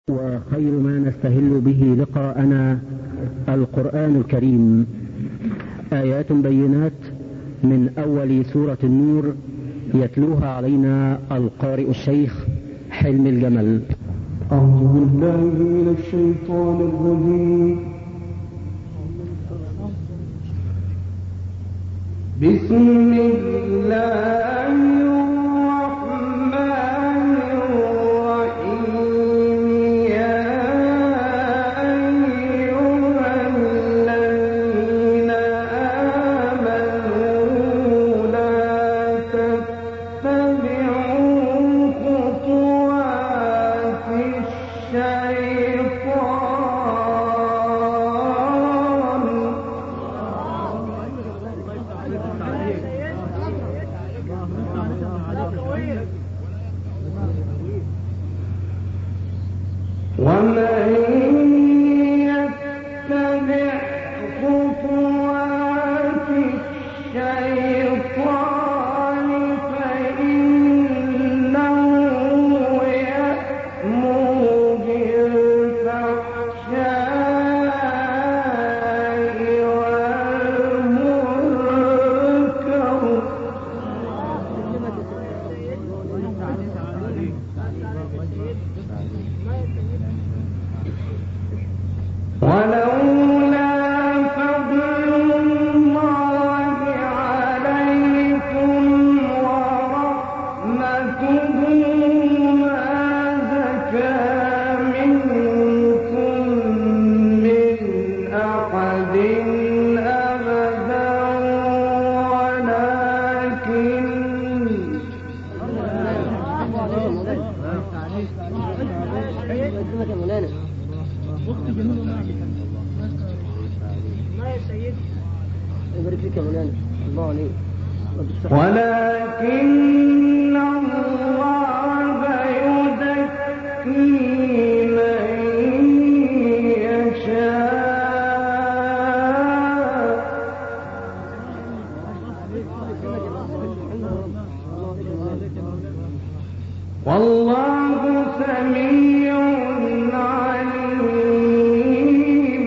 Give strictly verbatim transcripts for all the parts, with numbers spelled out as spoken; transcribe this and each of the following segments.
وخير ما نستهل به لقاءنا القرآن الكريم، آيات بينات من أول سورة النور يتلوها علينا القارئ الشيخ حلم الجمل. أعوذ بالله من الشيطان الرجيم. بسم الله الرحمن الرحيم. يا أيها الذين آمنوا لا تتبعوا خطوات الشيطان ومن يتبع خطوات الشيطان فإنه يأمر بالفحشاء والمنكر ولولا فضل الله عليكم ورحمته ما زكى منكم من أحد أبدا ولكن ولكن الله يزكي من يشاء والله سميع عليم.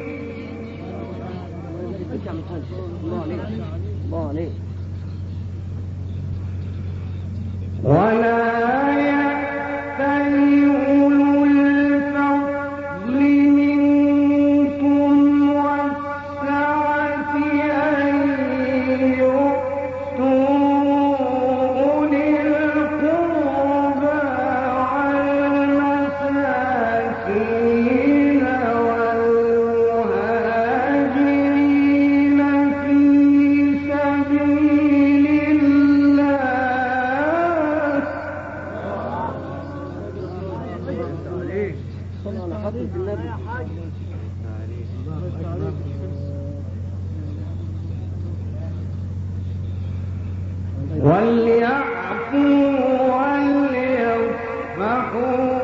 ولا يأتل أولو الفضل منكم والسعة أن يؤتوا أولي القربى والمساكين والمهاجرين في سبيل الله وليعفوا وليصفحوا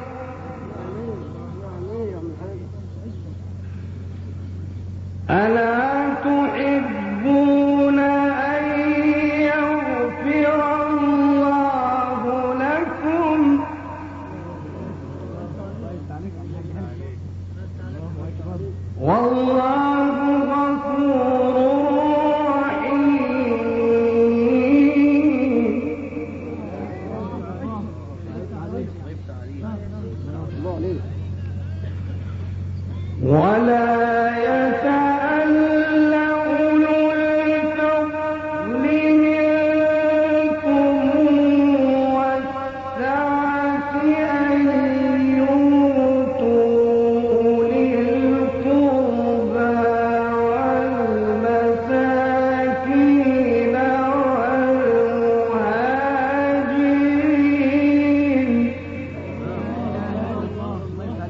ألا تحبون أن يغفر الله لكم والله غفور رحيم. ولا يتأل أولو الفضل منكم والسعة أن يؤتوا أولي القربى والمساكين والمهاجرين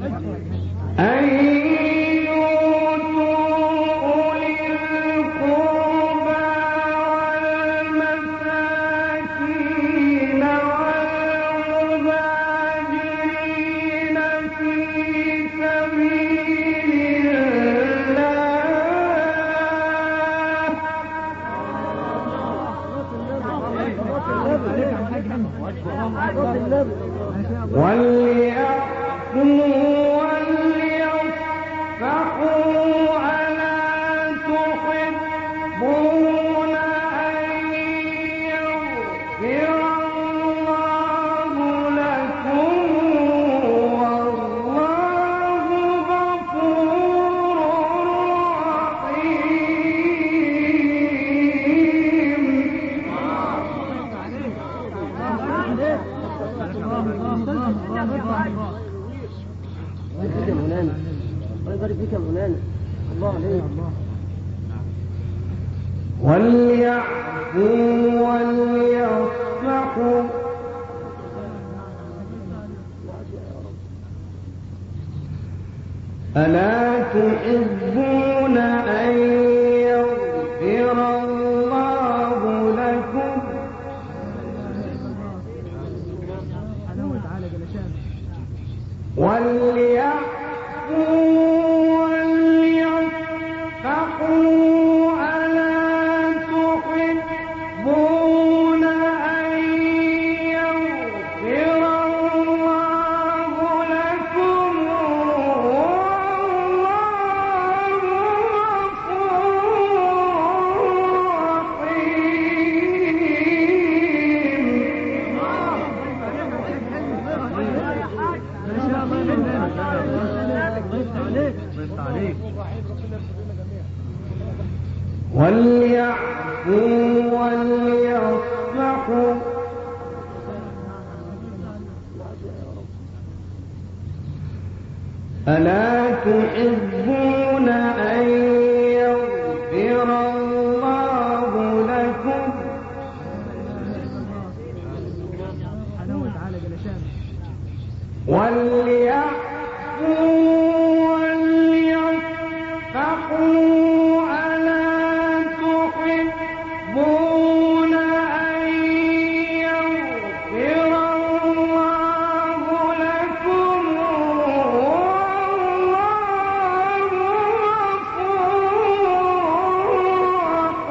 فيك يا مولانا، الله يبارك فيك يا مولانا، الله عليك. وليعفوا وليصفحوا ألا تحبون أن يغفر الله لكم وليعفوا وليصفحوا ألا تحبون أن يغفر الله لكم وليعفوا وليصفحوا ألا تحبون أن يغفر الله لكم وليعفوا وليصفحوا ألا تحبون أن يغفر الله لكم والله غفور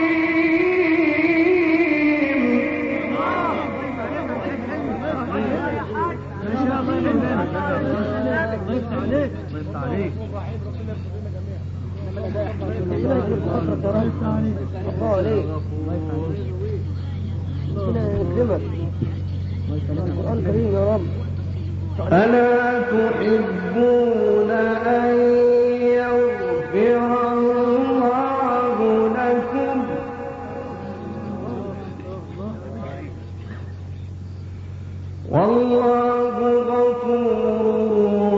ألا تحبون أن يغفر الله لكم والله غفور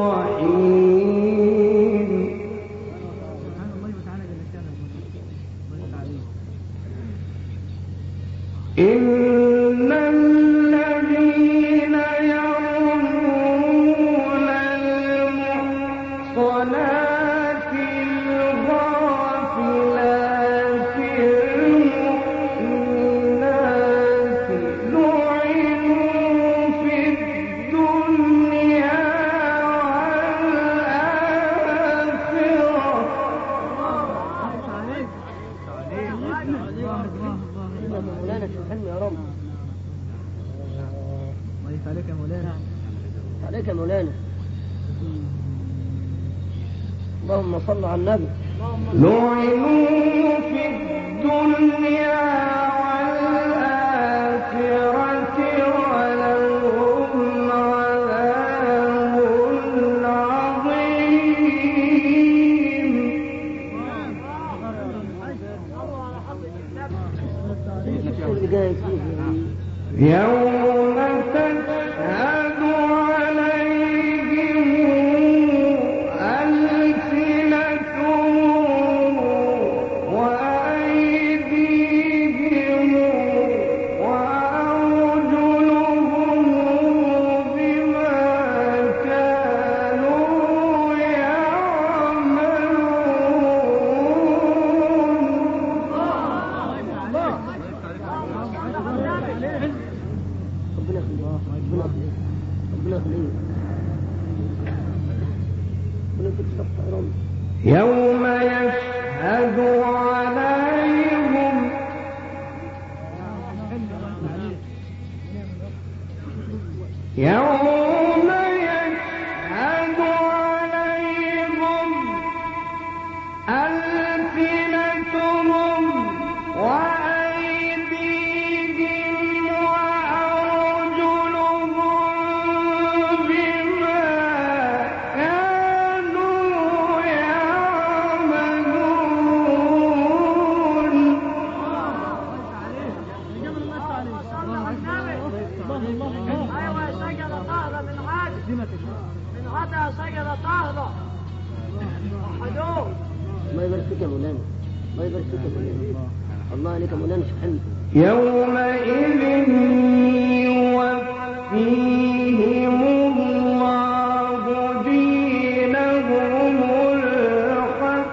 رحيم إن الذين يرمون المحصنات الغافلات المؤمنات لعنوا في الدنيا مولانا تفهمني يا رب. الله عليك يا مولانا، عليك يا مولانا. اللهم صل على النبي. لعنوا في الدنيا والآخرة ولهم عذاب عظيم يوم تشهد عليهم ألسنتهم وأيديهم وأرجلهم بما كانوا يعملون يوم يشهد عليهم يوم يشهد عليهم ألسنتهم وأيديهم وأرجلهم بما كانوا يعملون وضع شجرة طاهرة. وحدوه. الله يبارك فيك يا مولانا. الله يبارك فيك يا مولانا. الله عليك يا مولانا شيخ حمد. يومئذ يوفيهم الله دينهم الحق.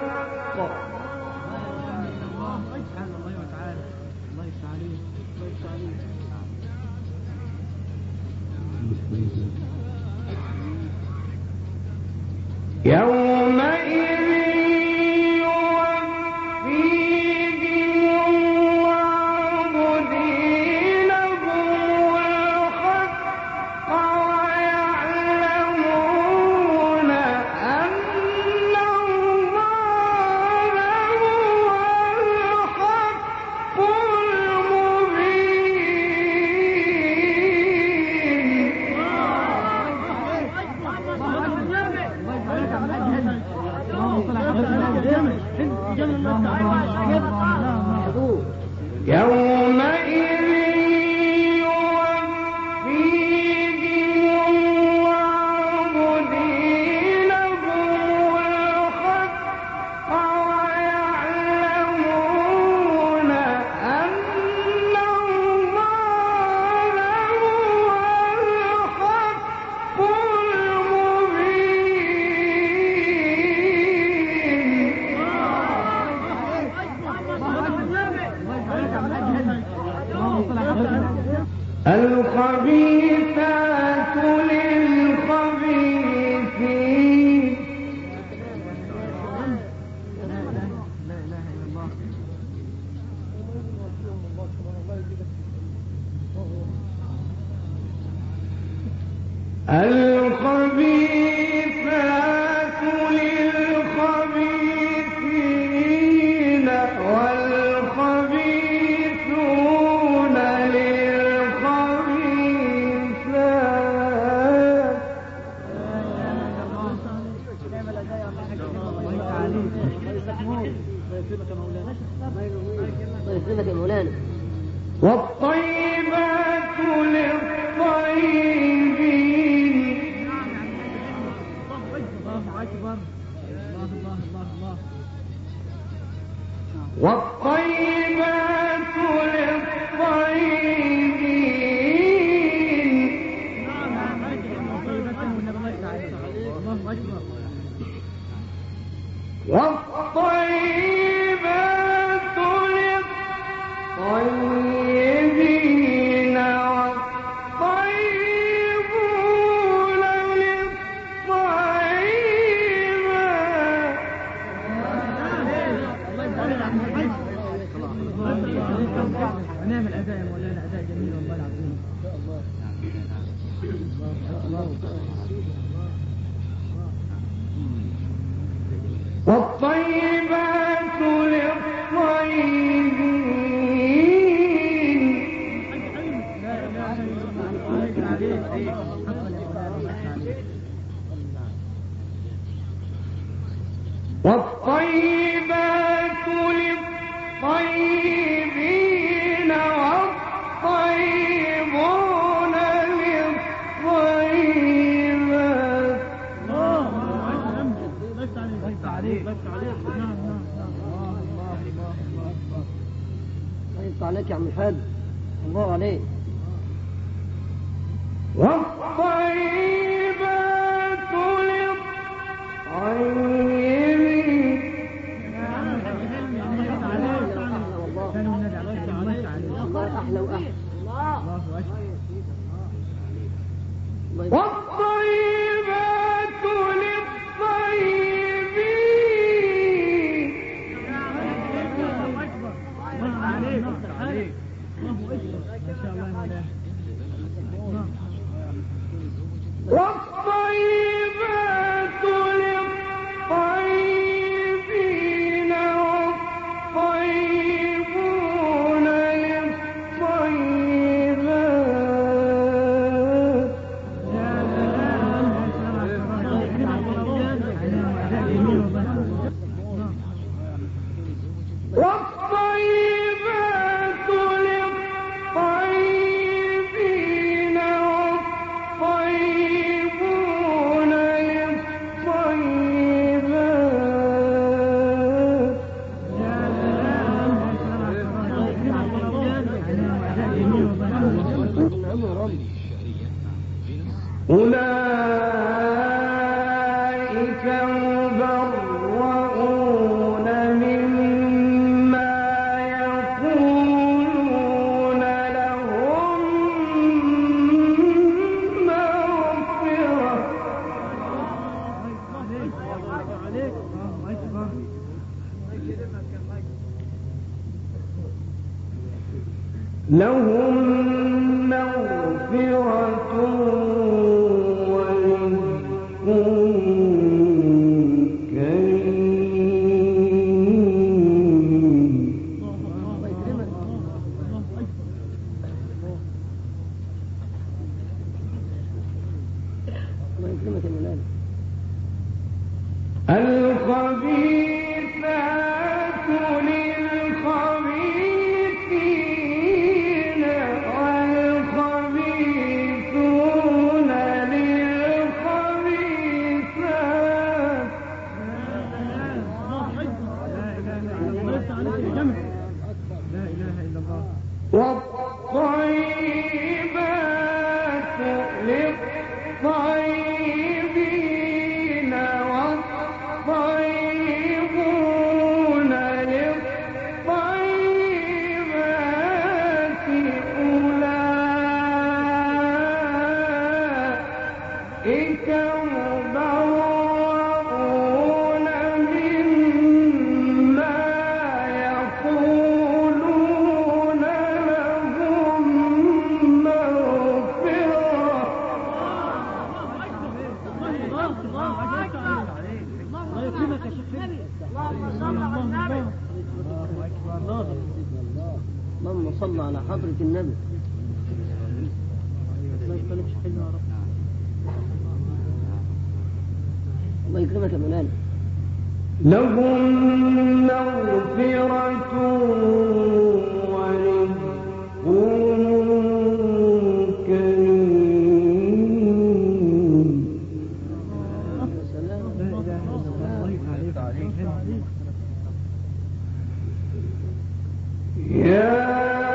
يومئذ الخبيثات للخبيثين. الخبيثات للخبيثين والخبيثون والطيبات للطيبين. والطيبات للطيبين. والطيبات للطيبين والطيبون للطيبات. نعمل أداء يا مولانا، أداء جميل والله العظيم. والطيبات للطيبين. والطيبات للطيبين والطيبون للطيبات. طيب عليك يا عم الحاج. الله عليك. والطيبات للطيبين. الله أحلى وأحلى. والطيبات للطيبين. يتبرؤون مما يقولون لهم مغفرة لهم مغفرة ورزق كريم. الخبيثات للخبيثين والخبيثون للخبيثات والطيبات للطيبين والطيبون للطيبات أولئك مبرؤون مما يقولون لهم مغفرة اللهم صل على حضرة النبي. الله يكرمك يا مولانا. لهم مغفرة ورزق كريم. يا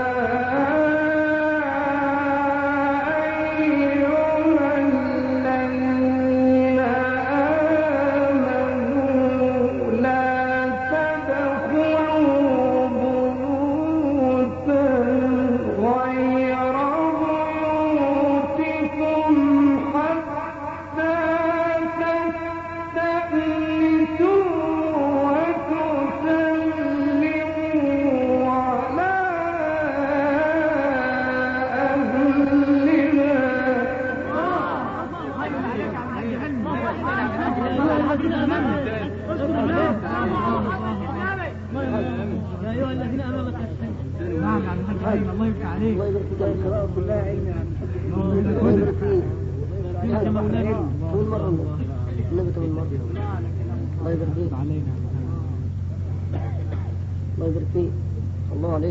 الله عليك.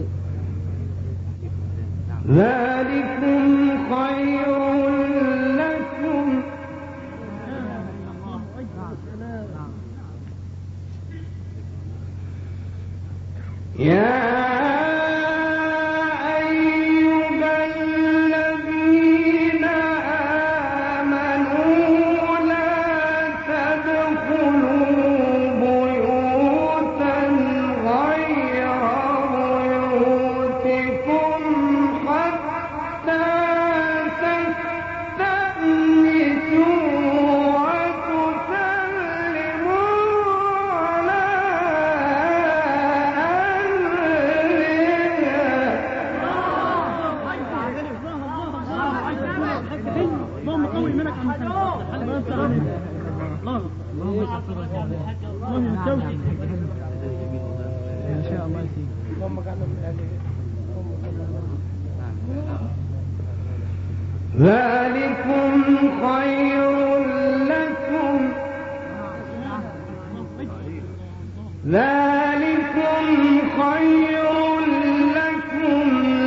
ذلكم خير لكم يا ذلكم خير لكم ذلكم خير لكم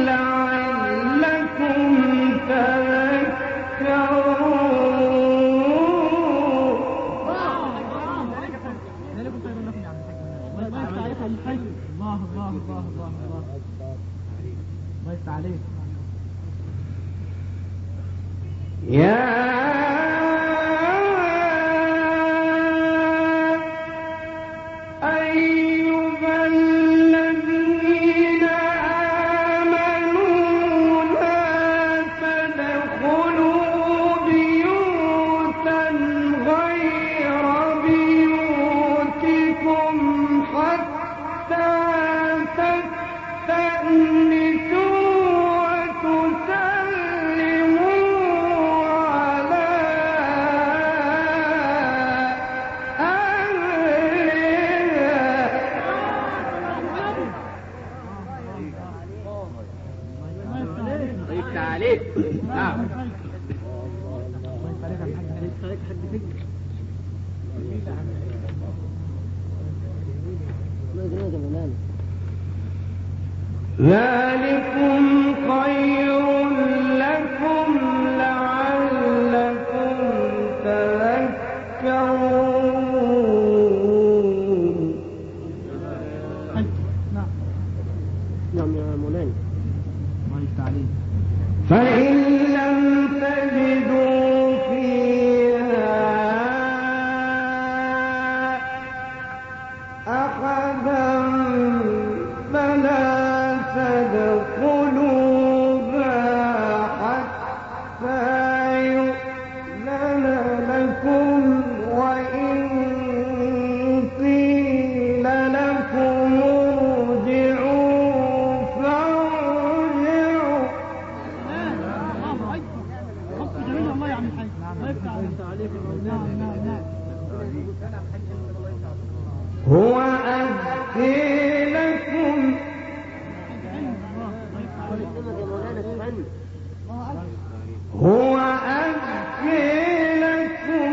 لعلكم عليك يا ذلكم خير لكم لعلكم تذكرون. نعم يا مولانا. فإن لم تجدوا فيها أحدا فلا تدخلوها حتى يؤذن لكم، وإن قيل لكم ارجعوا فارجعوا. هو أزكي لكم هو أزكي لكم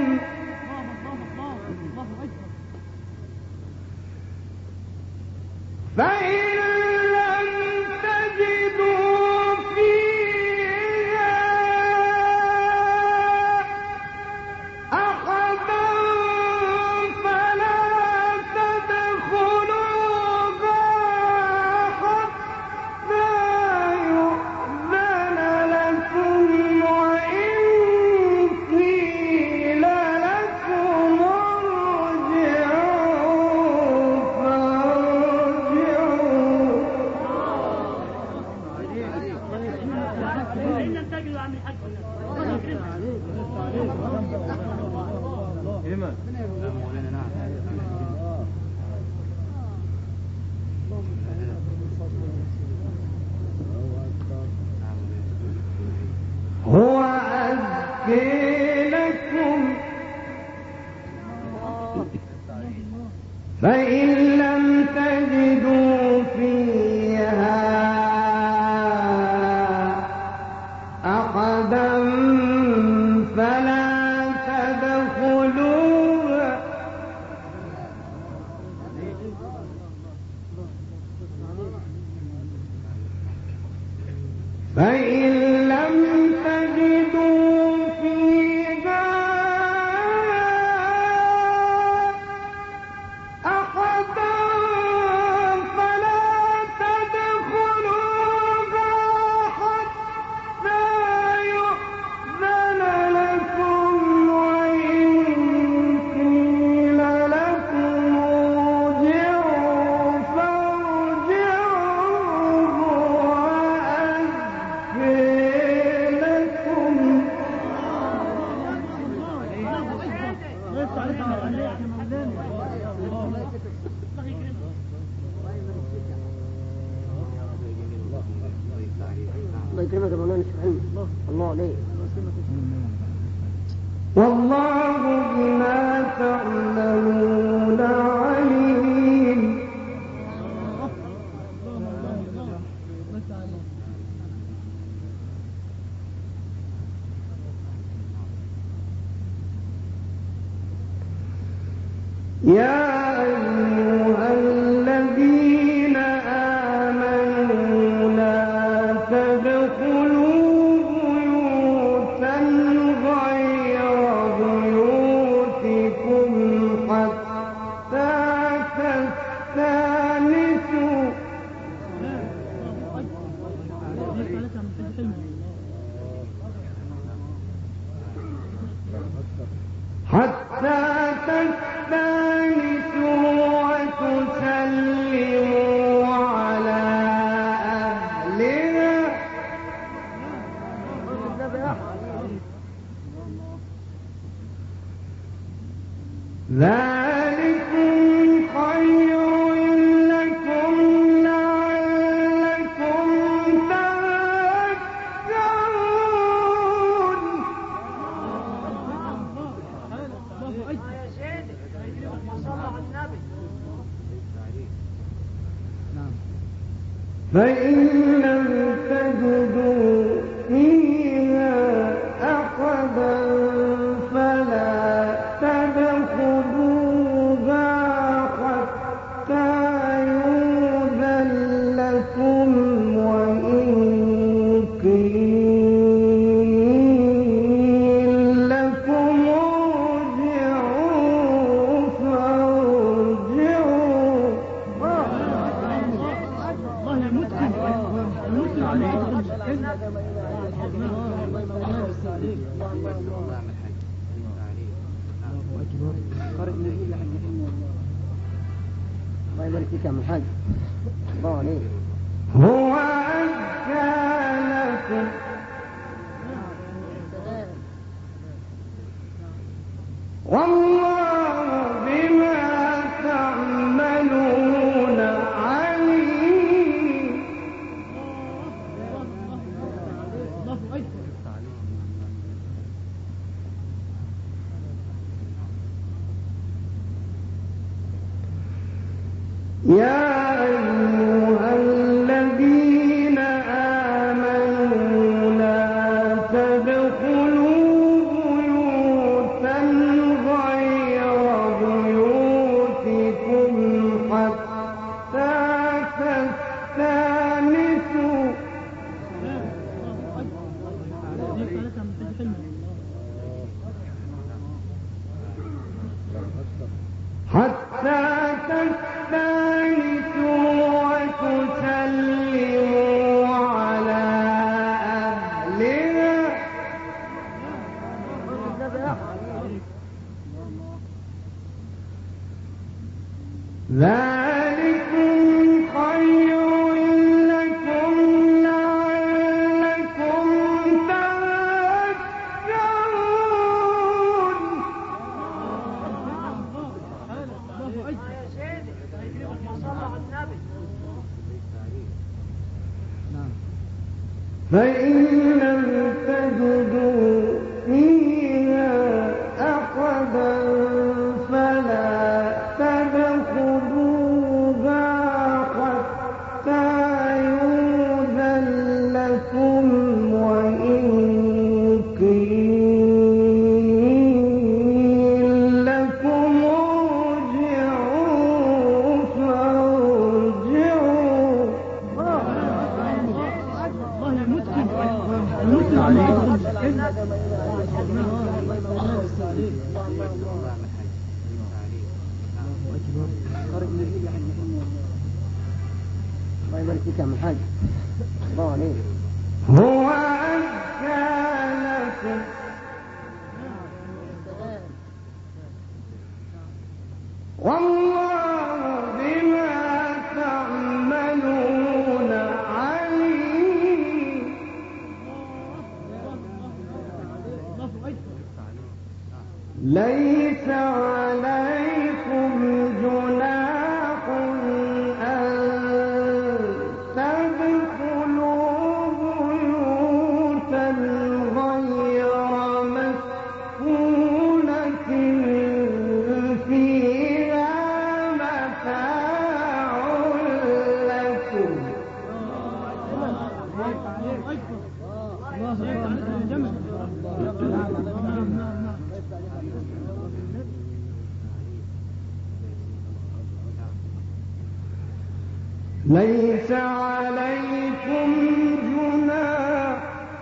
فإن لم تجدوا فيها أحدا فلا تدخلوها حتى يؤذن لكم، وإن قيل لكم ارجعوا فارجعوا. هو أزكي لكم فإن لم تجدوا فيها أحدا فلا تدخلوها فإن لم تجدوا فيها أحدا فلا تدخلوها حتى يؤذن لكم، وإن قيل لكم ارجعوا فارجعوا. وأزكي لكم الله يكرمك يا مولانا سبحانه. الله عليك. والله بما تعملون عليم. يا أيها الذين آمنوا لا تدخلوا بيوتا غير بيوتكم حتى تستأنسوا حتى تستأنسوا وتسلموا على أهلها. ذلكم خير لكم لعلكم تذكرون. فإن لم تجدوا فيها أحدا فلا تدخلوها حتى يؤذن لكم، فيك يا محمد. الله عليك. هو أزكى لكم والله بما تعملون عليم. يا أيها الذين آمنوا لا تدخلوا بيوتا غير بيوتكم حتى تستأنسوا حتى تستأنسوا وتسلموا على أهلها ذلكم خير لكم لعلكم تذكرون. فإن لم تجدوا فيها أحدا فلا تدخلوها حتى يؤذن لكم وإن قيل لكم ارجعوا فارجعوا. الله يبارك فيك يا محمد. الله عليك. هو أزكى لكم والله بما تعملون عليم. ليس عليكم جناح أن تدخلوا بيوتا غير مسكونة فيها متاع لكم. ليس عليكم جناح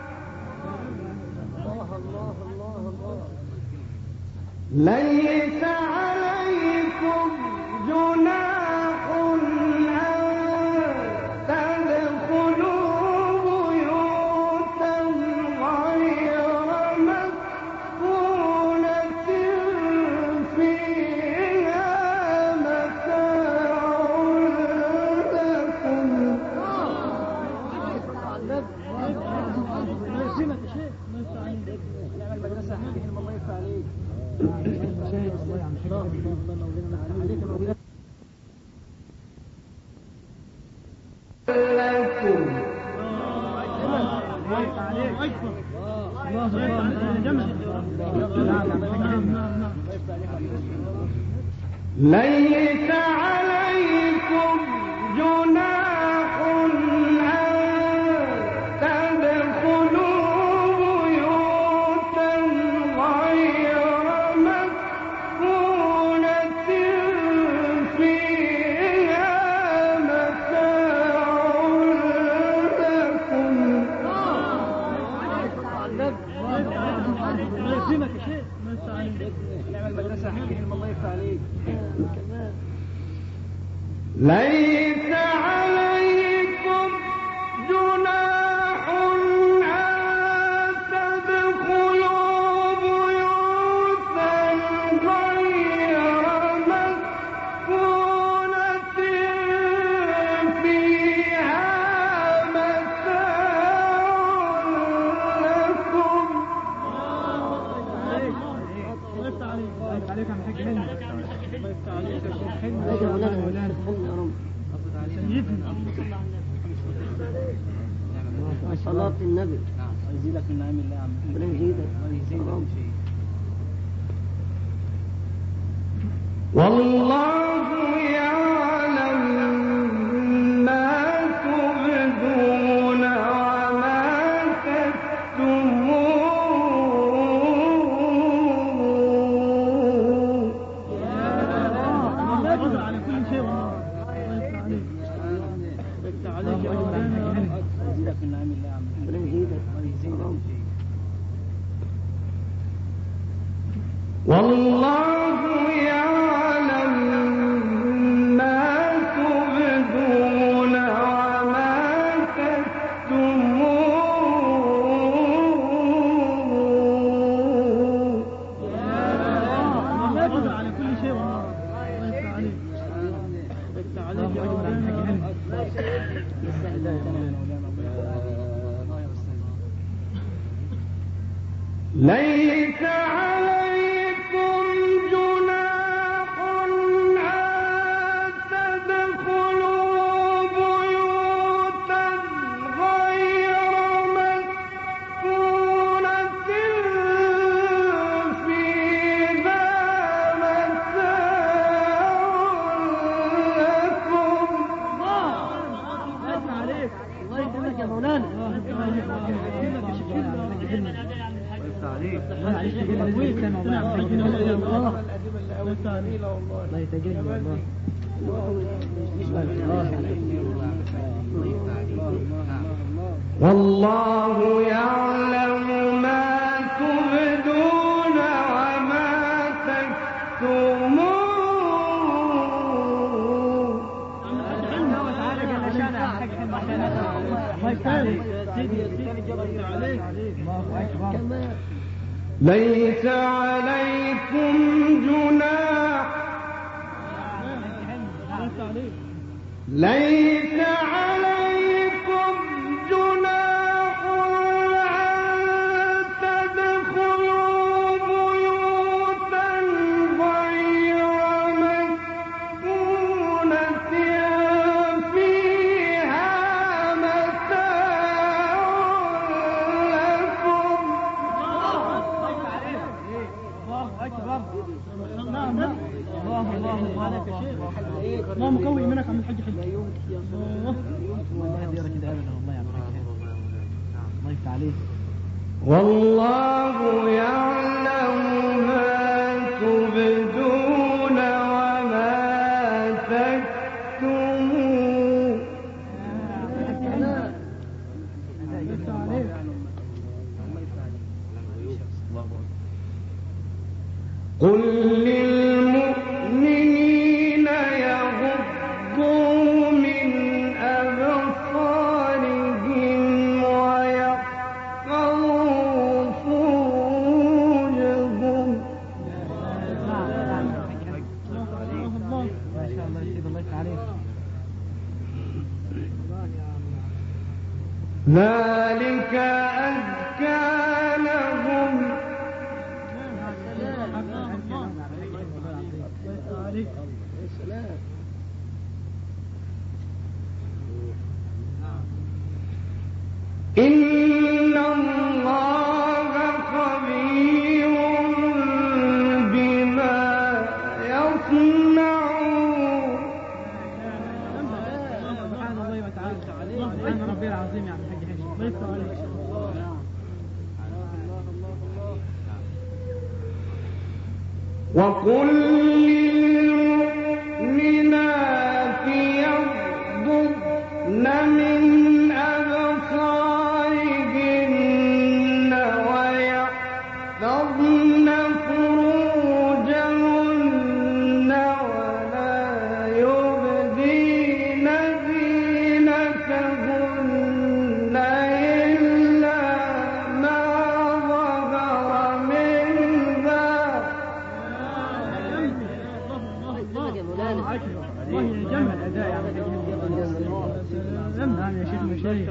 ليس عليكم جناح أن تدخلوا بيوتا غير مسكونة فيها متاع لكم. ليس عليكم جناح أن تدخلوا بيوتا غير مسكونة فيها متاع لكم. ليس عليكم جناح أن تدخلوا بيوتا غير مسكونة عليك يا مولانا يا رب. صلاة النبي. يزيدك من نعيم الله يا عم. ربنا يزيدك. والله يعلم ما تبدون وما تكتمون. على كل شيء والله. عليك يا مولانا. يزيدك من نعيم الله يا عم. ربنا يزيدك. والله يعلم ما تبدون وما تكتمون. على كل شيء والله. عليك يا مولانا. ليس عليكم جناح أن تدخلوا بيوتا غير مسكونة فيها متاع لكم. الله يكرمك يا مولانا. والله يعلم ما تبدون وما تكتمون. ليس عليكم جناح ليس عليكم جناح أن تدخلوا بيوتا غير مسكونة فيها متاع لكم. الله الله الله مقوي منك عم الحج حج. الله يديرك كده ابدا والله يا عم الحج. الله يفتح عليك. والله يعلم ما تبدون وما تكتمون. قل للمؤمنين يغضوا من أبصارهم ويحفظوا فروجهم. ما شاء الله يسعد الله يفتح عليك. ذلك أزكى لهم. إن الله خبير بما يصنعون. سبحان الله وتعالى. سبحان ربي العظيم يا عم الحج حج. الله يفتح عليك. وقل للمؤمنات يغضضن من أبصارهن ويحفظن فروجهن ولا يبدين زينتهن إلا ما ظهر منها. الله يجمع الأداء يا عم الحج. نعم يا شيخ مشايخ.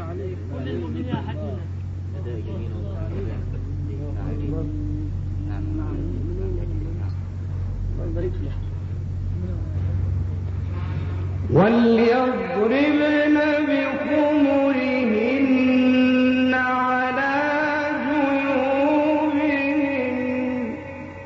وليضربن بخمرهن على جيوبهن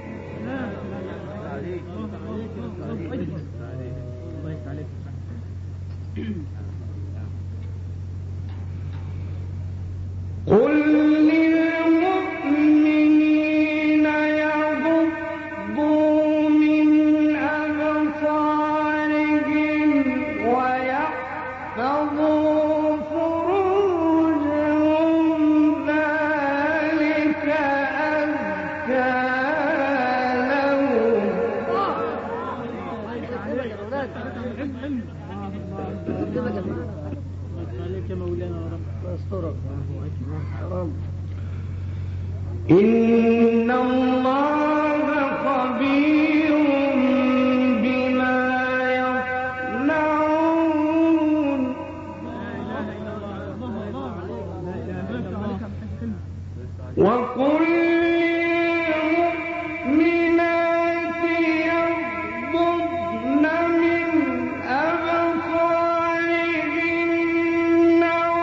قل للمؤمنين يغضوا من أبصارهم ويحفظوا فروجهم ذلك أزكى لهم إن الله خبير بما يصنعون وقل للمؤمنات يغضضن من أبصارهن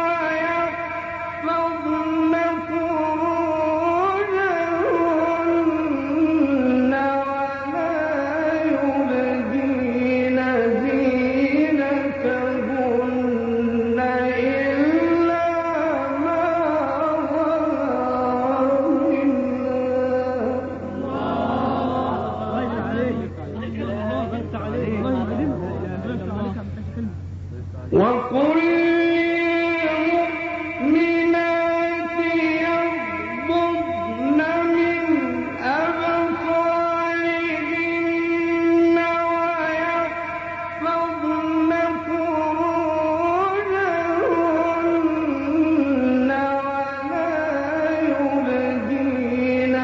ويحفظن فروجهن ولا يبدين زينتهن إلا ما ظهر منها وقل للمؤمنات يغضضن من أبصارهن ويحفظن فروجهن ولا يبدين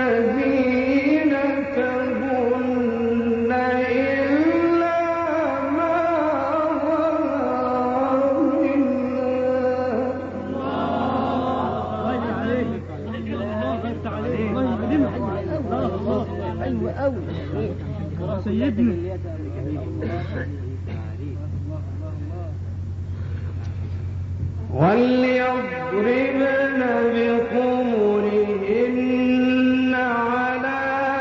زينتهن إلا ما ظهر منها سيدنا وليضربن بخمرهن على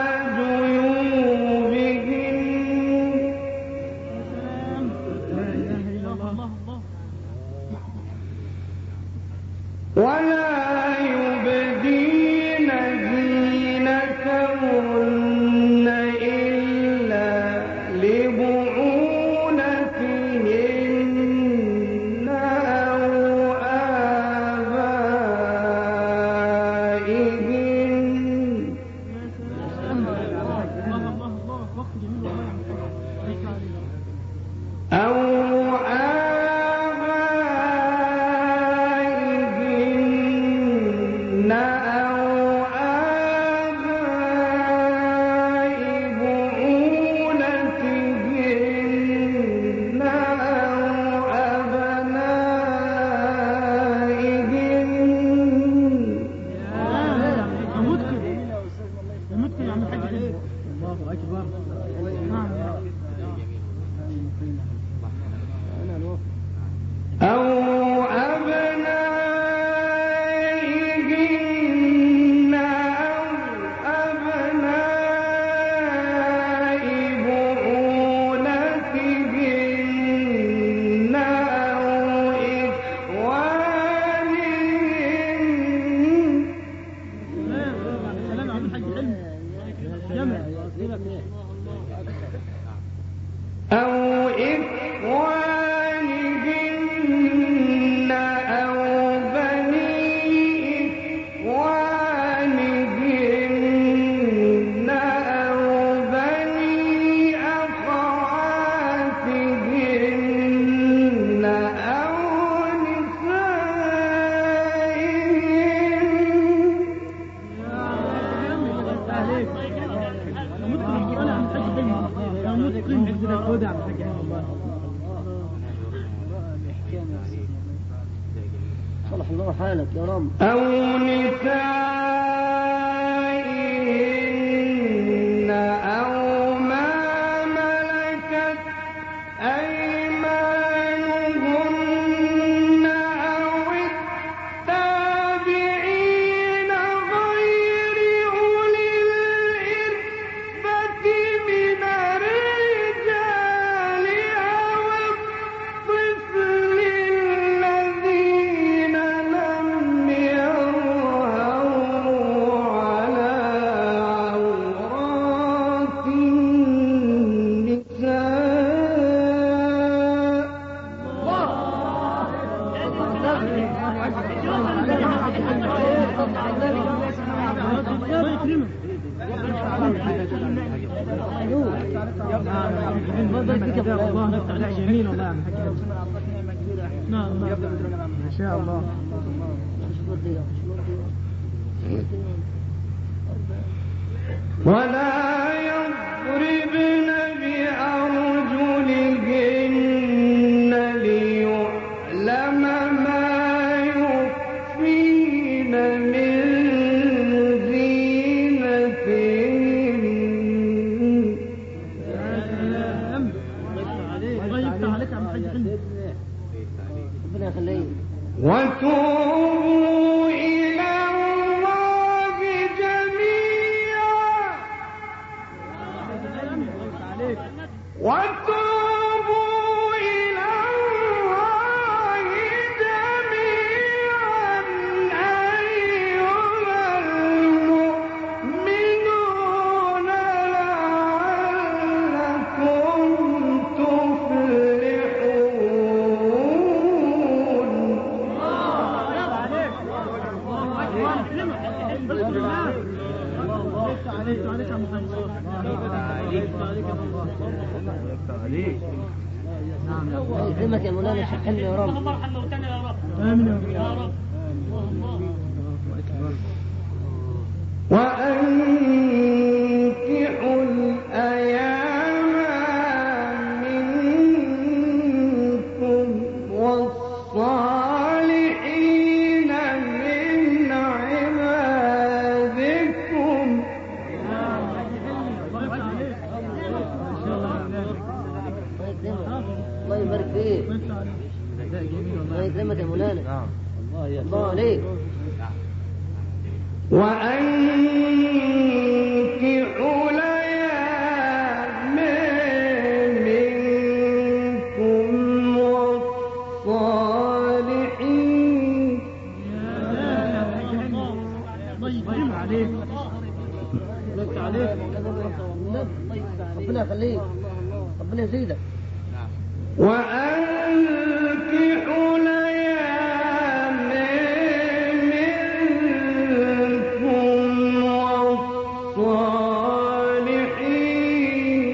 جيوبهن ولا يبدين زينتهن إلا لبعولتهن أو آبائهن أو آبائهن أو آباء بعولتهن أو أبنائهن الله أكبر. أو أبنائهن أو أبناء بعولتهن أو إخوانهن سلام عبد الحاج علم جمع أو إخوانهن أو بني إخوانهن أو بني أخواتهن أو صلح الله حالك يا رب. أو نسائهن أو ما والله تعليق جميل والله يا عم الحاج. نعم نعم ما شاء الله. ولا يضربن بأرجلهن ليعلم ما يخفين من زينتهن. الله يفتح عليك يا عم الحاج. ربنا يخليك. وتوبوا إلى الله جميعا وتوبوا إلى الله جميعا أيها المؤمنون لعلكم تفلحون. يسلمك يا مولانا الشيخ حلمي يا رب. آمين يا رب. وأنكحوا الأيام منكم والصالحين من عبادكم. الله يبارك فيك. الله يكرمك يا مولانا. الله عليك. وأنكحوا الأيام منكم والصالحين. ربنا يخليك. ربنا يزيدك. وأنكحوا الأيام منكم والصالحين.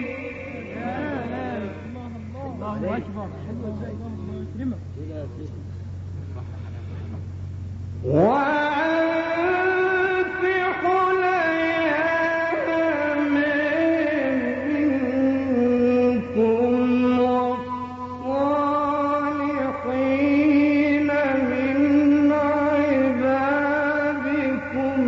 الله أكبر. وأنكحوا الأيام منكم والصالحين من عبادكم.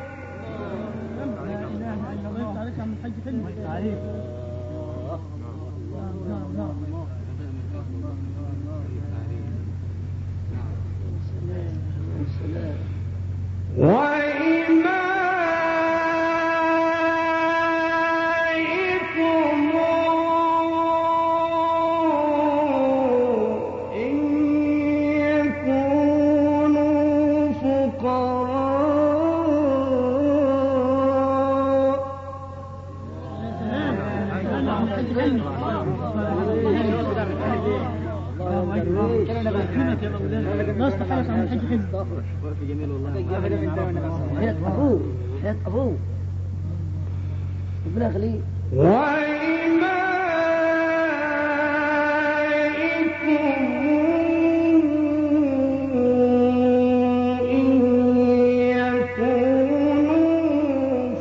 وإمائكم إن يكونوا فقراء حياة أبوه. حياة أبوه. ربنا يخليك. وإمائكم إن يكونوا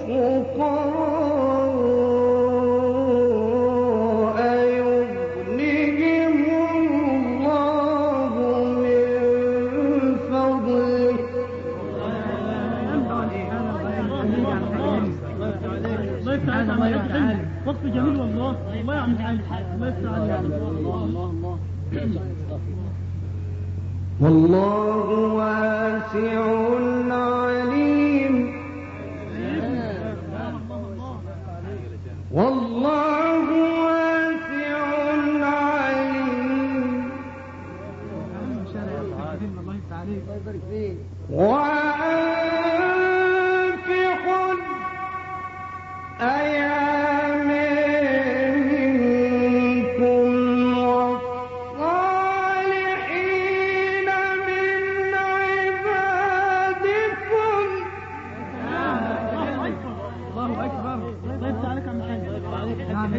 فقراء يغنهم الله من فضله. وقت جميل والله. الله يعمل حاجة. الله يفتح عليك. والله واسع عليم. والله واسع عليم. الله يفتح عليك. الله يبارك فيك. وأنكحوا الأيام منكم والصالحين من عبادكم. الله أكبر. الله يفتح عليك يا عم الحاج. نعم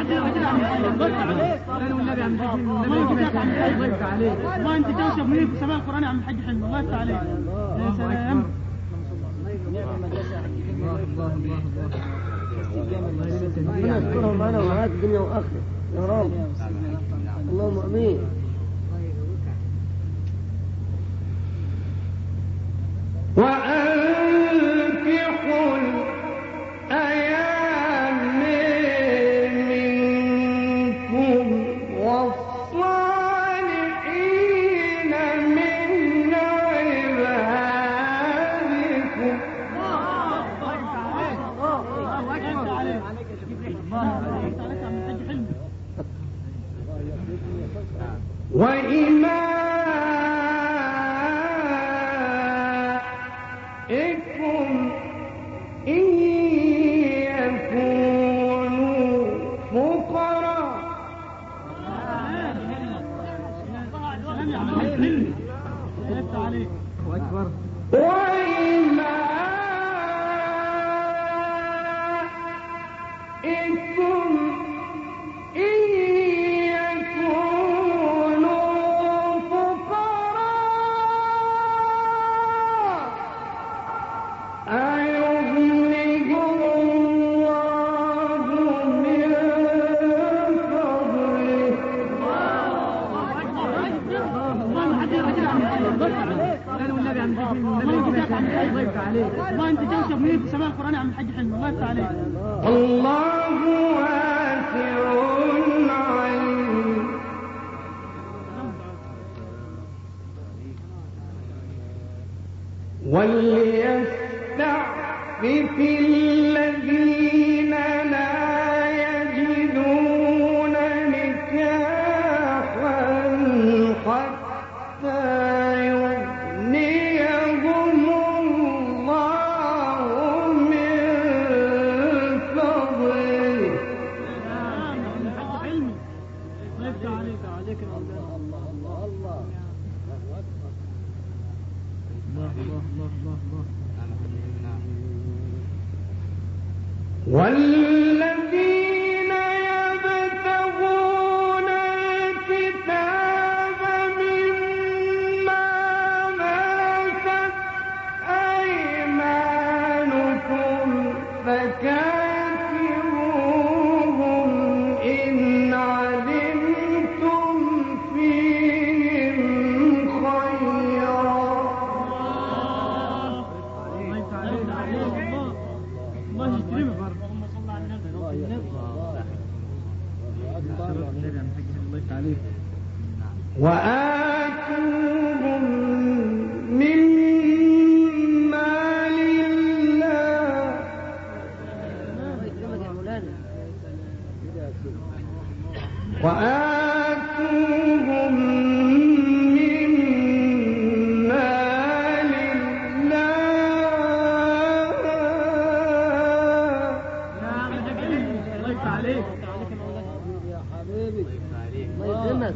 والله انت توشف مني في سماع القرآن يا عم الحاج حلمي. الله يفتح عليك. يا سلام. ربنا يسترهم معنا وهات الدنيا واخره يا رب. اللهم امين. وأنكحوا الأيام منكم والصالحين من عبادكم وإمائكم إن يكونوا فقراء وإمائكم إن يكونوا فقراء أيغنيهم الله من فضله والله انت توشف مني في سماع القرآن يا عم الحاج حلمي. الله يفتح عليك. الله واسع عليم وليستعفف الذين لا يجدون نكاحا حتى يغنيهم الله من فضله والذين يبتغون الكتاب مما ملكت أيمانكم فكاتبوهم إن علمتم فيهم خيرا الله يكرمك. وآتوهم من مال الله وآتوهم من مال الله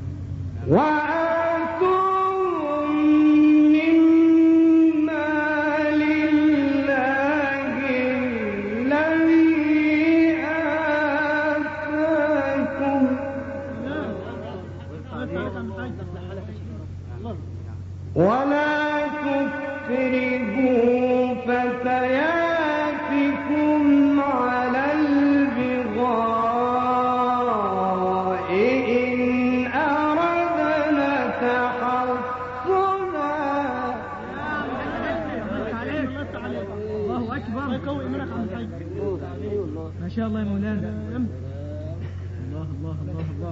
وآتوهم من مال الله الذي آتاكم ولا تكرهوا فتياتكم على البغاء إن أردنا تحصنا. الله أكبر. ما شاء الله يا مولانا. الله الله الله الله.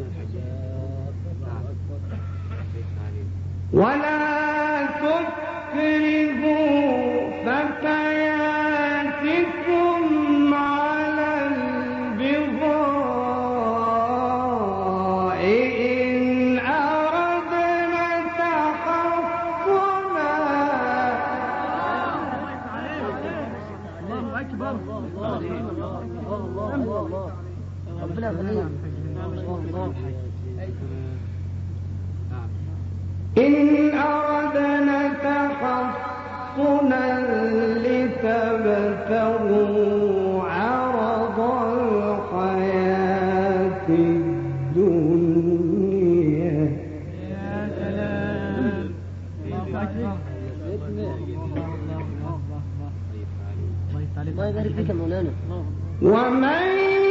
ولا تكرهوا فتياتكم على البغاء إن أردنا تحصنا. الله أكبر. ربنا يخليك. إن أردنا تحصنا لتبتغوا عرض الحياة الدنيا. يا سلام. الله أكبر. الله يبارك فيك يا مولانا. ومن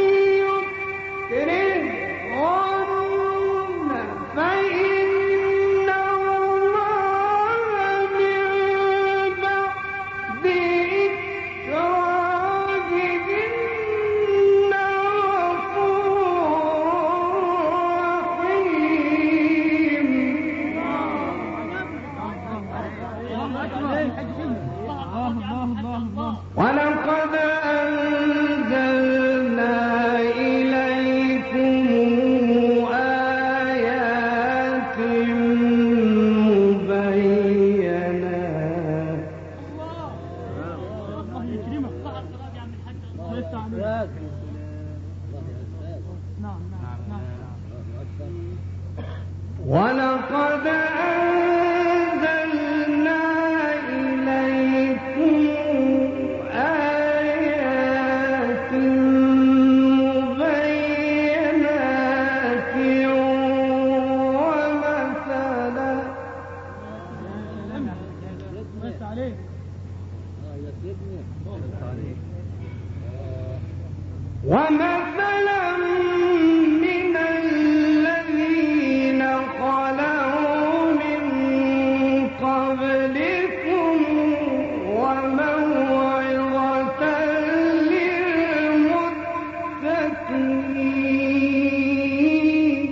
يكره فإن الله من بعد إكراههن غفور رحيم. ولقد أنزلنا إليكم آيات مبينات. الله يكرمك. الله يفتح عليك. نعم نعم نعم. ولقد أنزلنا إليكم آيات مبينات ومثلا الله يفتح عليك. ومثلا من الذين خلوا من قبلكم وموعظة للمتقين.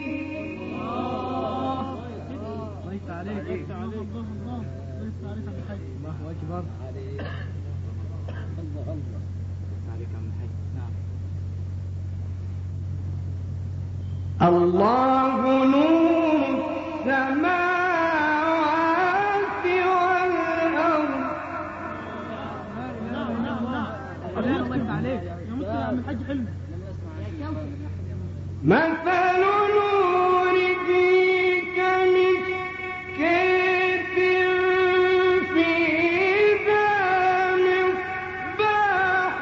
الله يفتح عليك. الله يفتح عليك. الله يفتح عليك عبد الحي. الله أكبر. الله نور السماوات والأرض. نعم نعم نعم. الله يفتح عليك. يا مسلم يا عم الحاج حلمي. مثل نوره كمشكاة فيها مصباح.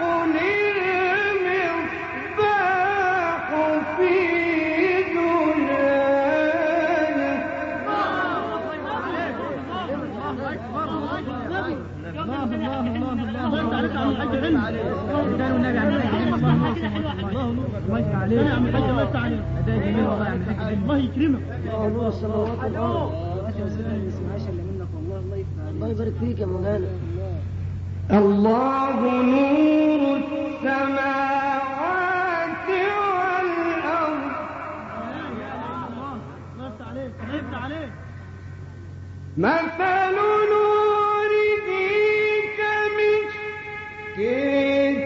المصباح في الله يكرمك. الله يبارك فيك يا مولانا. الله نور السماوات والأرض. الله يفتح عليك. الله يفتح عليك. مثل نوره كمشكاة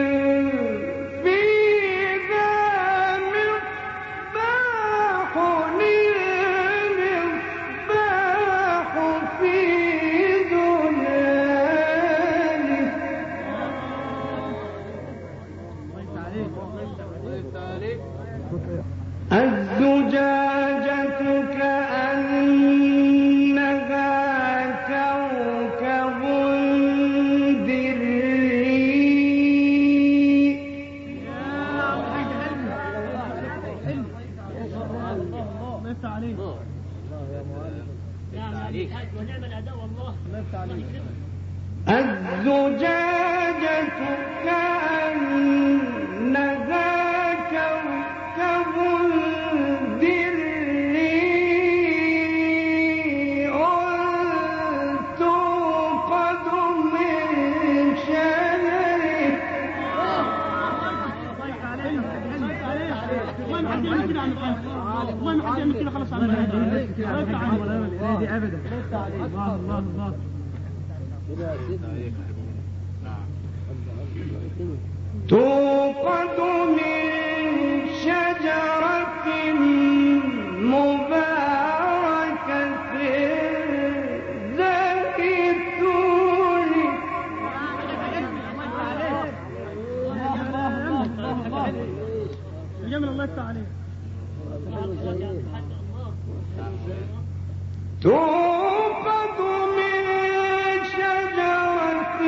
فيها مصباح. المصباح في زجاجة. الزجاجة كأنها كوكب دري. الله يفتح عليك. ونعم الأداء والله. الله يفتح عليك. الزجاجة كأنها كوكب دري توقد من شجر. والله ما حد يعمل كده عن القلب. والله ما حد يعمل كده خلاص على القلب. الله يفتح عليك. دي أبدا. الله الله الله. توقد من شجرة مباركة زيتون. جميل. الله يفتح عليك. توقد من شجرة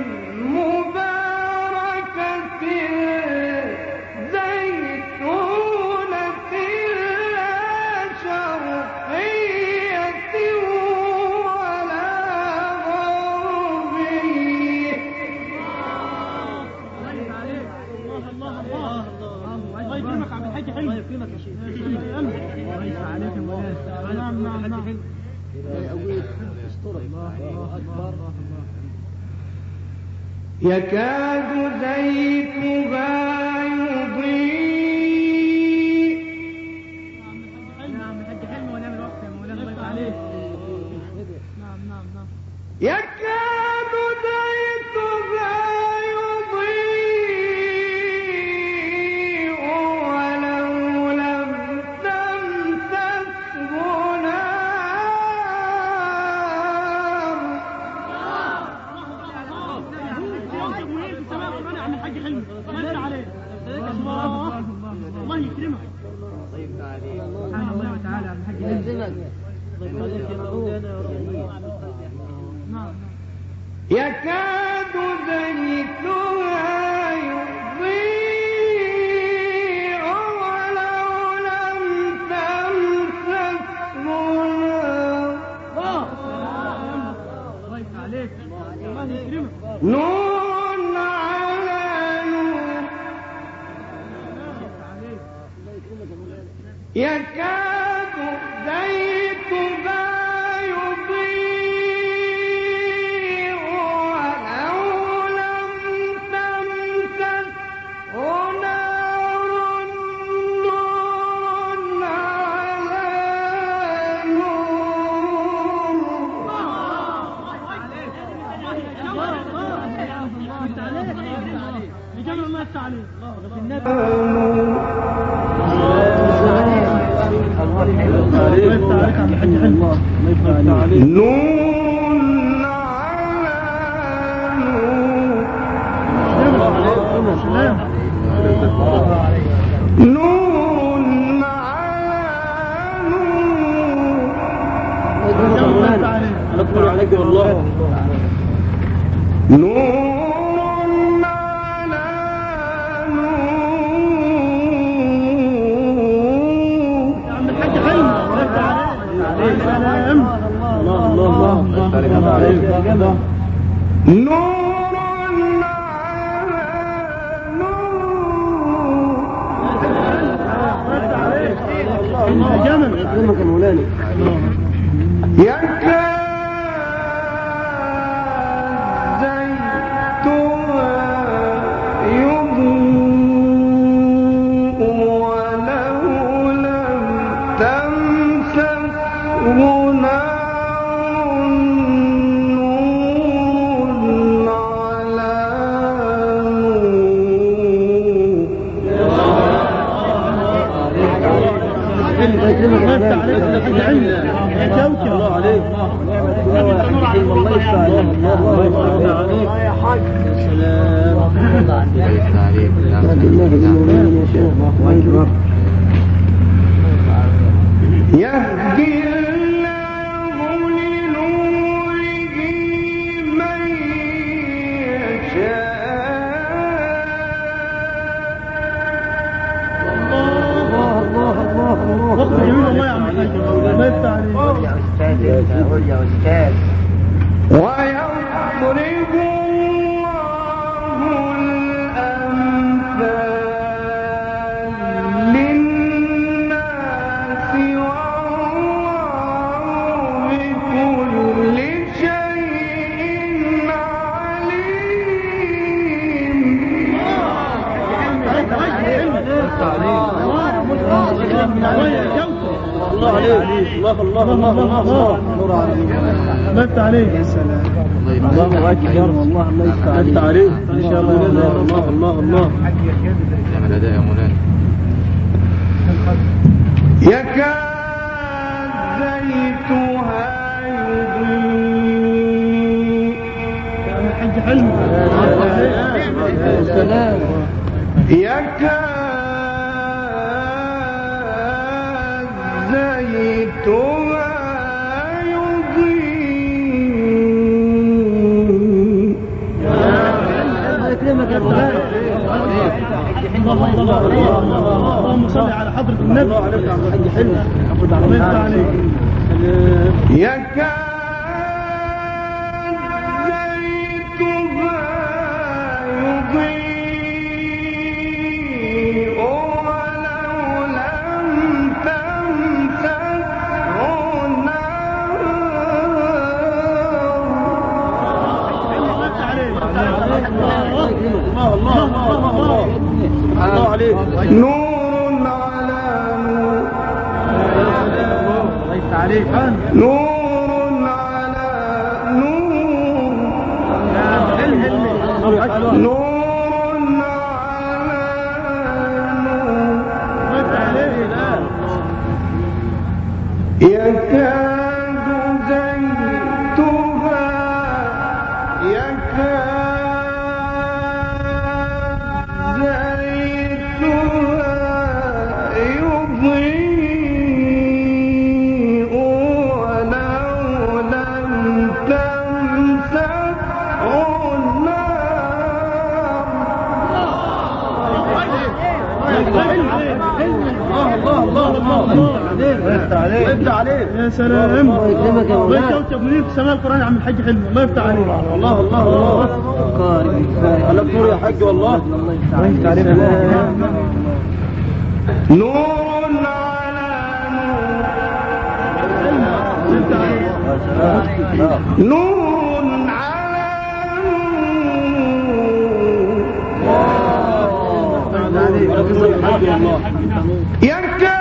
مباركة زيتون الحاج حلو. الله يكرمك يا شيخ. الله يفتح عليك يا مولانا. نعم نعم نعم. أبوك أسطورة. الله أكبر. يكاد زيتها يضيء. نعم الحاج حلو ونعمل وقت يا مولانا. الله يفتح عليك. نعم نعم نعم. يكاد زيتها يضيء ولو لم تمسسه نار. الله يكرمك. سبحان الله وتعالى عبد الحاج يلزمك. يكاد زيتها يضيء ولو لم تمسسه نار. الله يفتح عليك. الله يكرمك. نور على نور. يكاد زيتها يضيء ولو لم تمسسه نار. نور على لجمع ما التعليم. نون على نور. نون على نور عليك والله. نور على نور. يا عم الحاج حلو. الله الله الله بارك الله عليك. نور على نور. جمل. يكرمك يا مولانا. يكاد زيتها يضيء ولو لم تمسسه نار. نور على الله عليك. والله يفتح عليك. الله يفتح عليك. يا حاج. سلام. الله يفتح عليك. يهدي الله لنوره من يشاء. وقت جميل والله يا عم الحاج. الله يفتح عليك. يا أستاذ يا أستاذ. ويضرب الله الأمثال للناس والله بكل شيء عليم. الله عليك. الله الله الله الله. نور عليك. الله يفتح عليك. يا سلام. الله أكبر. والله الله يفتح عليك. إن شاء الله. الله الله الله. نعمل أداء يا مولانا. يكاد زيتها يضيء. يا عم الحاج حلو. سلام. يكاد زيتها يضيء. الله يكرمك يا مولانا. اللهم صل على حضرة النبي. الله عليك يا عم الحاج حلو. الله يفتح عليك. يكاد زيتها يضيء ولو عليك. نور على نور نور على نور يكاد زيتها يكاد زيتها يضيء ولو لم تمسسه يا سلام. الله يكرمك يا مولانا. الله يكتب منين في سماء القرآن يا عم الحاج حلمي. الله يفتح عليك. الله الله الله. على النور يا حاج والله. الله يفتح عليك. نور على نور نور على نور يكاد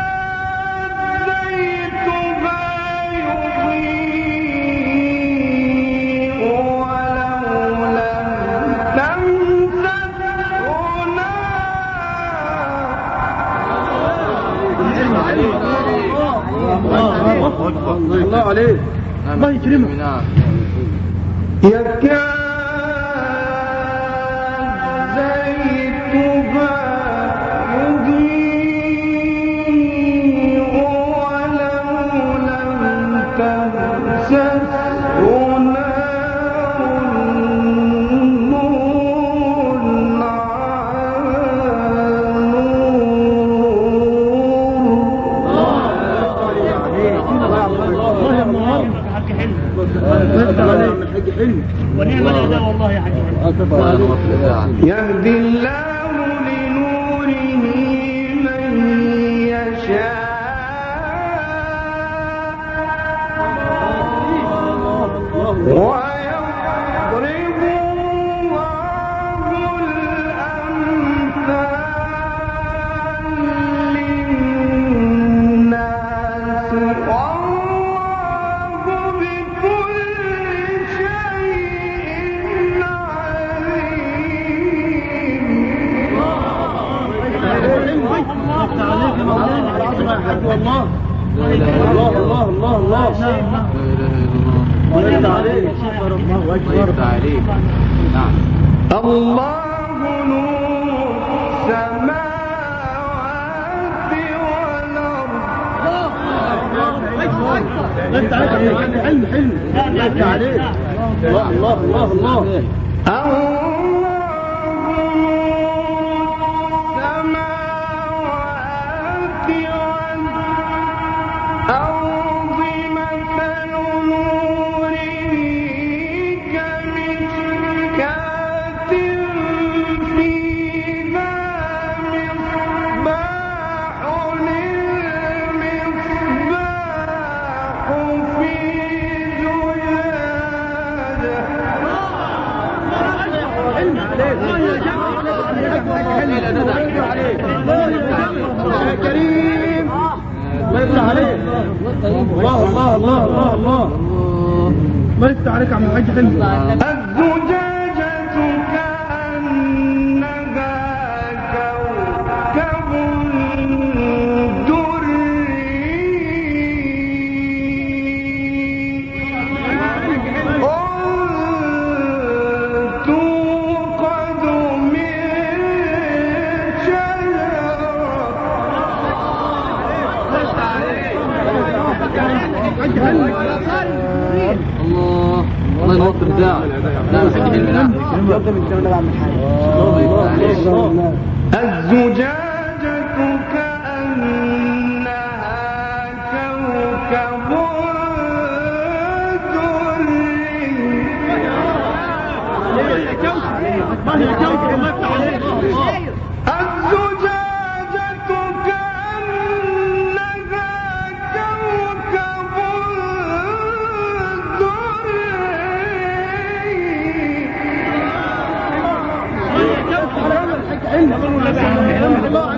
زيتها يضيء ولو لم تمسسه الله عليك. الله يكرمك. يكاد زيتها يضيء ولو لم تمسسه نور ونعم الأداء والله يا حاج حلمي. يهدي الله لنوره من يشاء ويضرب الله الأمثال للناس والله بكل شيء والله. الله الله الله الله. وانت عليك. الله اكبر. عليك. نعم. الله نور السماوات والأرض. انت عليك حلم حلم. انت عليك. الله الله الله الله. الأرض مثل نوره كمشكاة فيها مصباح المصباح في زجاجة يا كريم. الله يفتح عليك. الله الله الله الله الله. الله يفتح عليك يا عم الحاج حلمي. الزجاجة كأنها كوكب دري توقد من الله الله يوفق ابداعك. لا الحاج حلمي. نعم. الزجاجة كأنها كوكب دري الزجاجة كأنها كوكب دري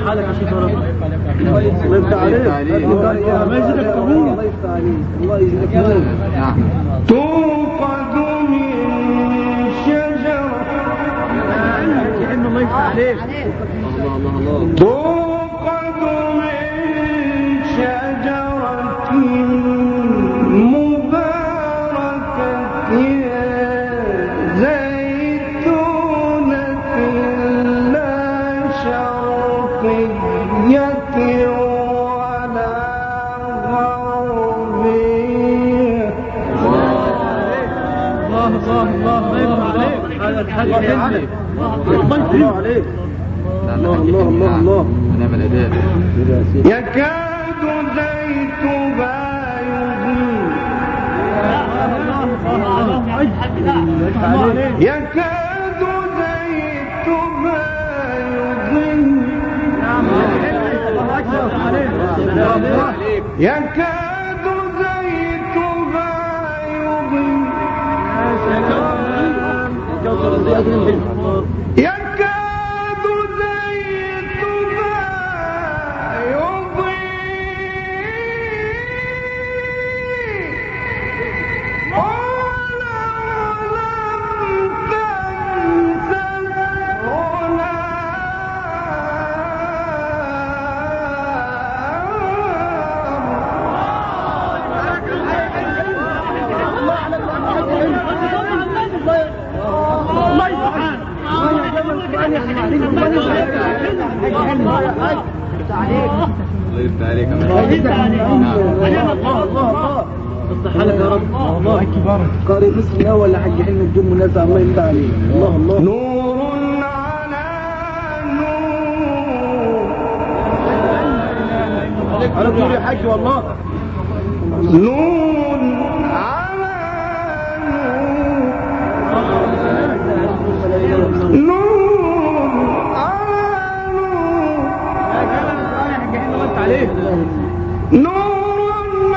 حالك يا شيخ رب. الله يفتح عليك. ما يزيدك قبول. الله يفتح عليك. الله يزيدك قبول. نعم. توقد من شجرة الله يفتح عليك. الله الله الله. توقد من شجرة مباركة زيتونة لا شرقية ولا غربية. الله الله الله الله يفتح عليك. هذا الحل الله عليك. الله عليك. الله الله الله الله. ونعم الأداء. يكاد زيتها يضيء يكاد زيتها يضيء يكاد زيتها يضيء يكاد زيتها يضيء ولو لم تمسسه الله يفتح عليك. الله يفتح عليك. الله الله. اصلح حالك يا رب. الله اكبر. قارئ بسم الله ولا حاج حلم الجم منازع. الله يفتح عليك. الله الله. نور على نور على طول يا حاج والله. نور على نور نور على نور نور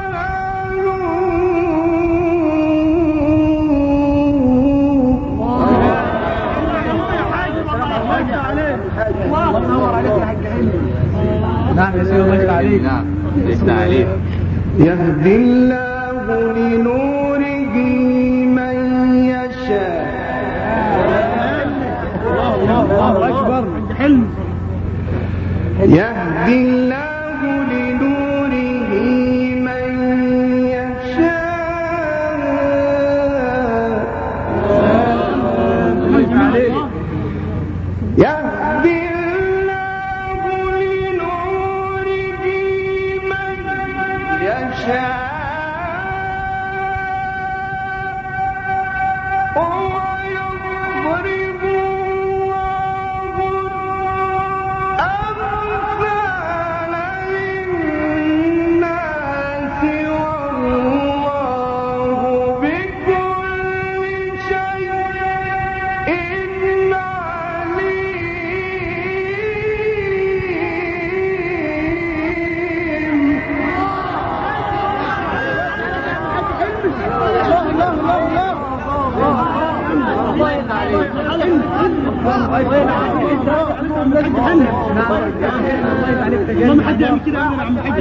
نعم يا سيدي الله يفتح عليك. نعم. يفتح عليك. يهدي الله لنوره من يشاء. الله اكبر. حلم. يهدي الله لنوره من يشاء. الله يفتح عليك. يهدي الله لنوره من يشاء ويضرب الله الأمثال للناس والله بكل شيء عليم. ما حد يعمل كده يا عم الحاج.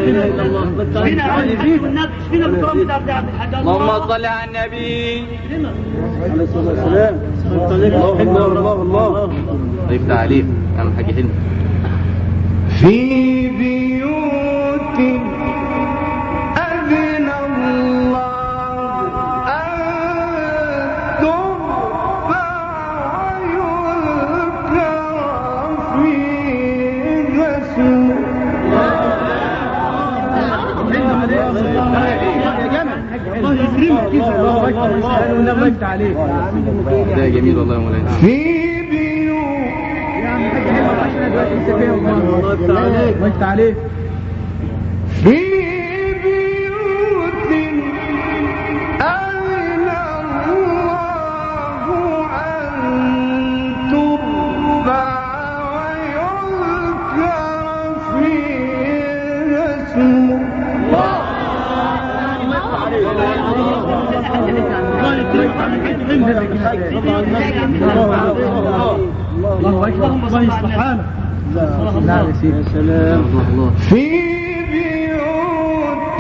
فينا بكرم ده عبد الحاج. اللهم صل على النبي. عليه الصلاه والسلام. الله الله الله الله. الله يفتح عليك. نعم الحاج حلم. في بيوت أذن الله أن ترفع ويذكر فيها اسمه. الله يكرمك كده. الله اكبر. الله يفتح عليك. ده جميل والله يا مولانا. في بيوت الله يفتح عليك. في بيوت أذن الله أن ترفع ويذكر فيها اسمه. الله اكبر. الله يصلح حالك. نعم يا سيدي. في بيوت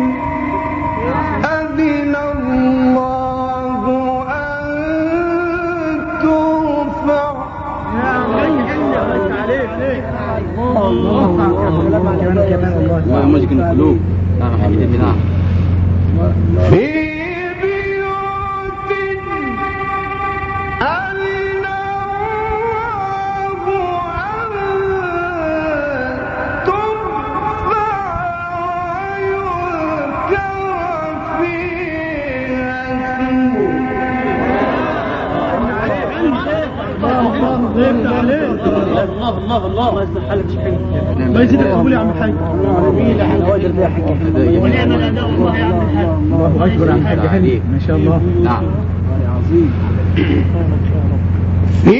أذن الله أن ترفع ومسكن القلوب. نعم حاجة حلمي. نعم في بيوت أذن الله أن ترفع ويذكر فيها الله الله الله الله يصلح حالك شحن ما يزيدك قبول يا عم الحاج. ونعم الاداء والله يا عم الحاج. الله اكبر يا عم الحاج حلمي ما شاء الله. نعم عظيم. في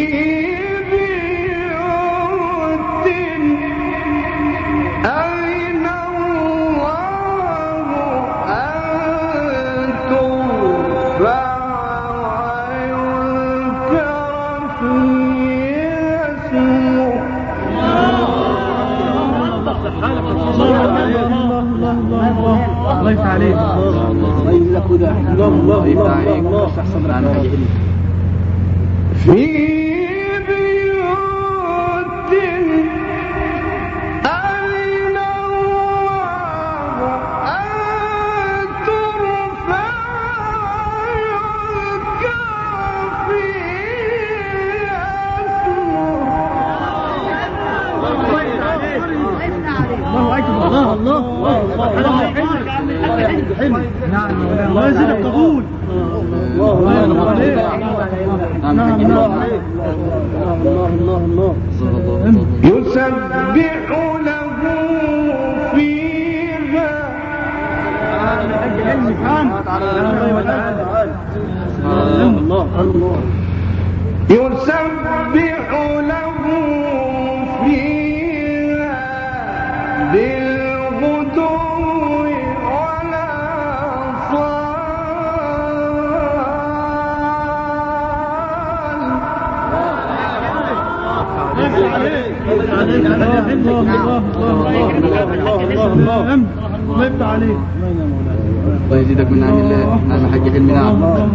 بيوت أذن الله أن ترفع ويذكر فيها اسمه الله يفتح عليك. الله يجزاك خير. الله الله الله الله احسن. نعم حاجة حلمي. في بيوت أذن الله أن ترفع ويذكر فيها الله اكبر. الله الله الله. نعم الله يزيدك قبول. الله الله عليك. نعم حاجة الله حلمي. عليك. الله الله الله. يسبح له فيها الله الله. يسبح له فيها بالغدو الله يفتح عليك. الله يزيدك من نعم الله. نعم حاجة حلمي. نعم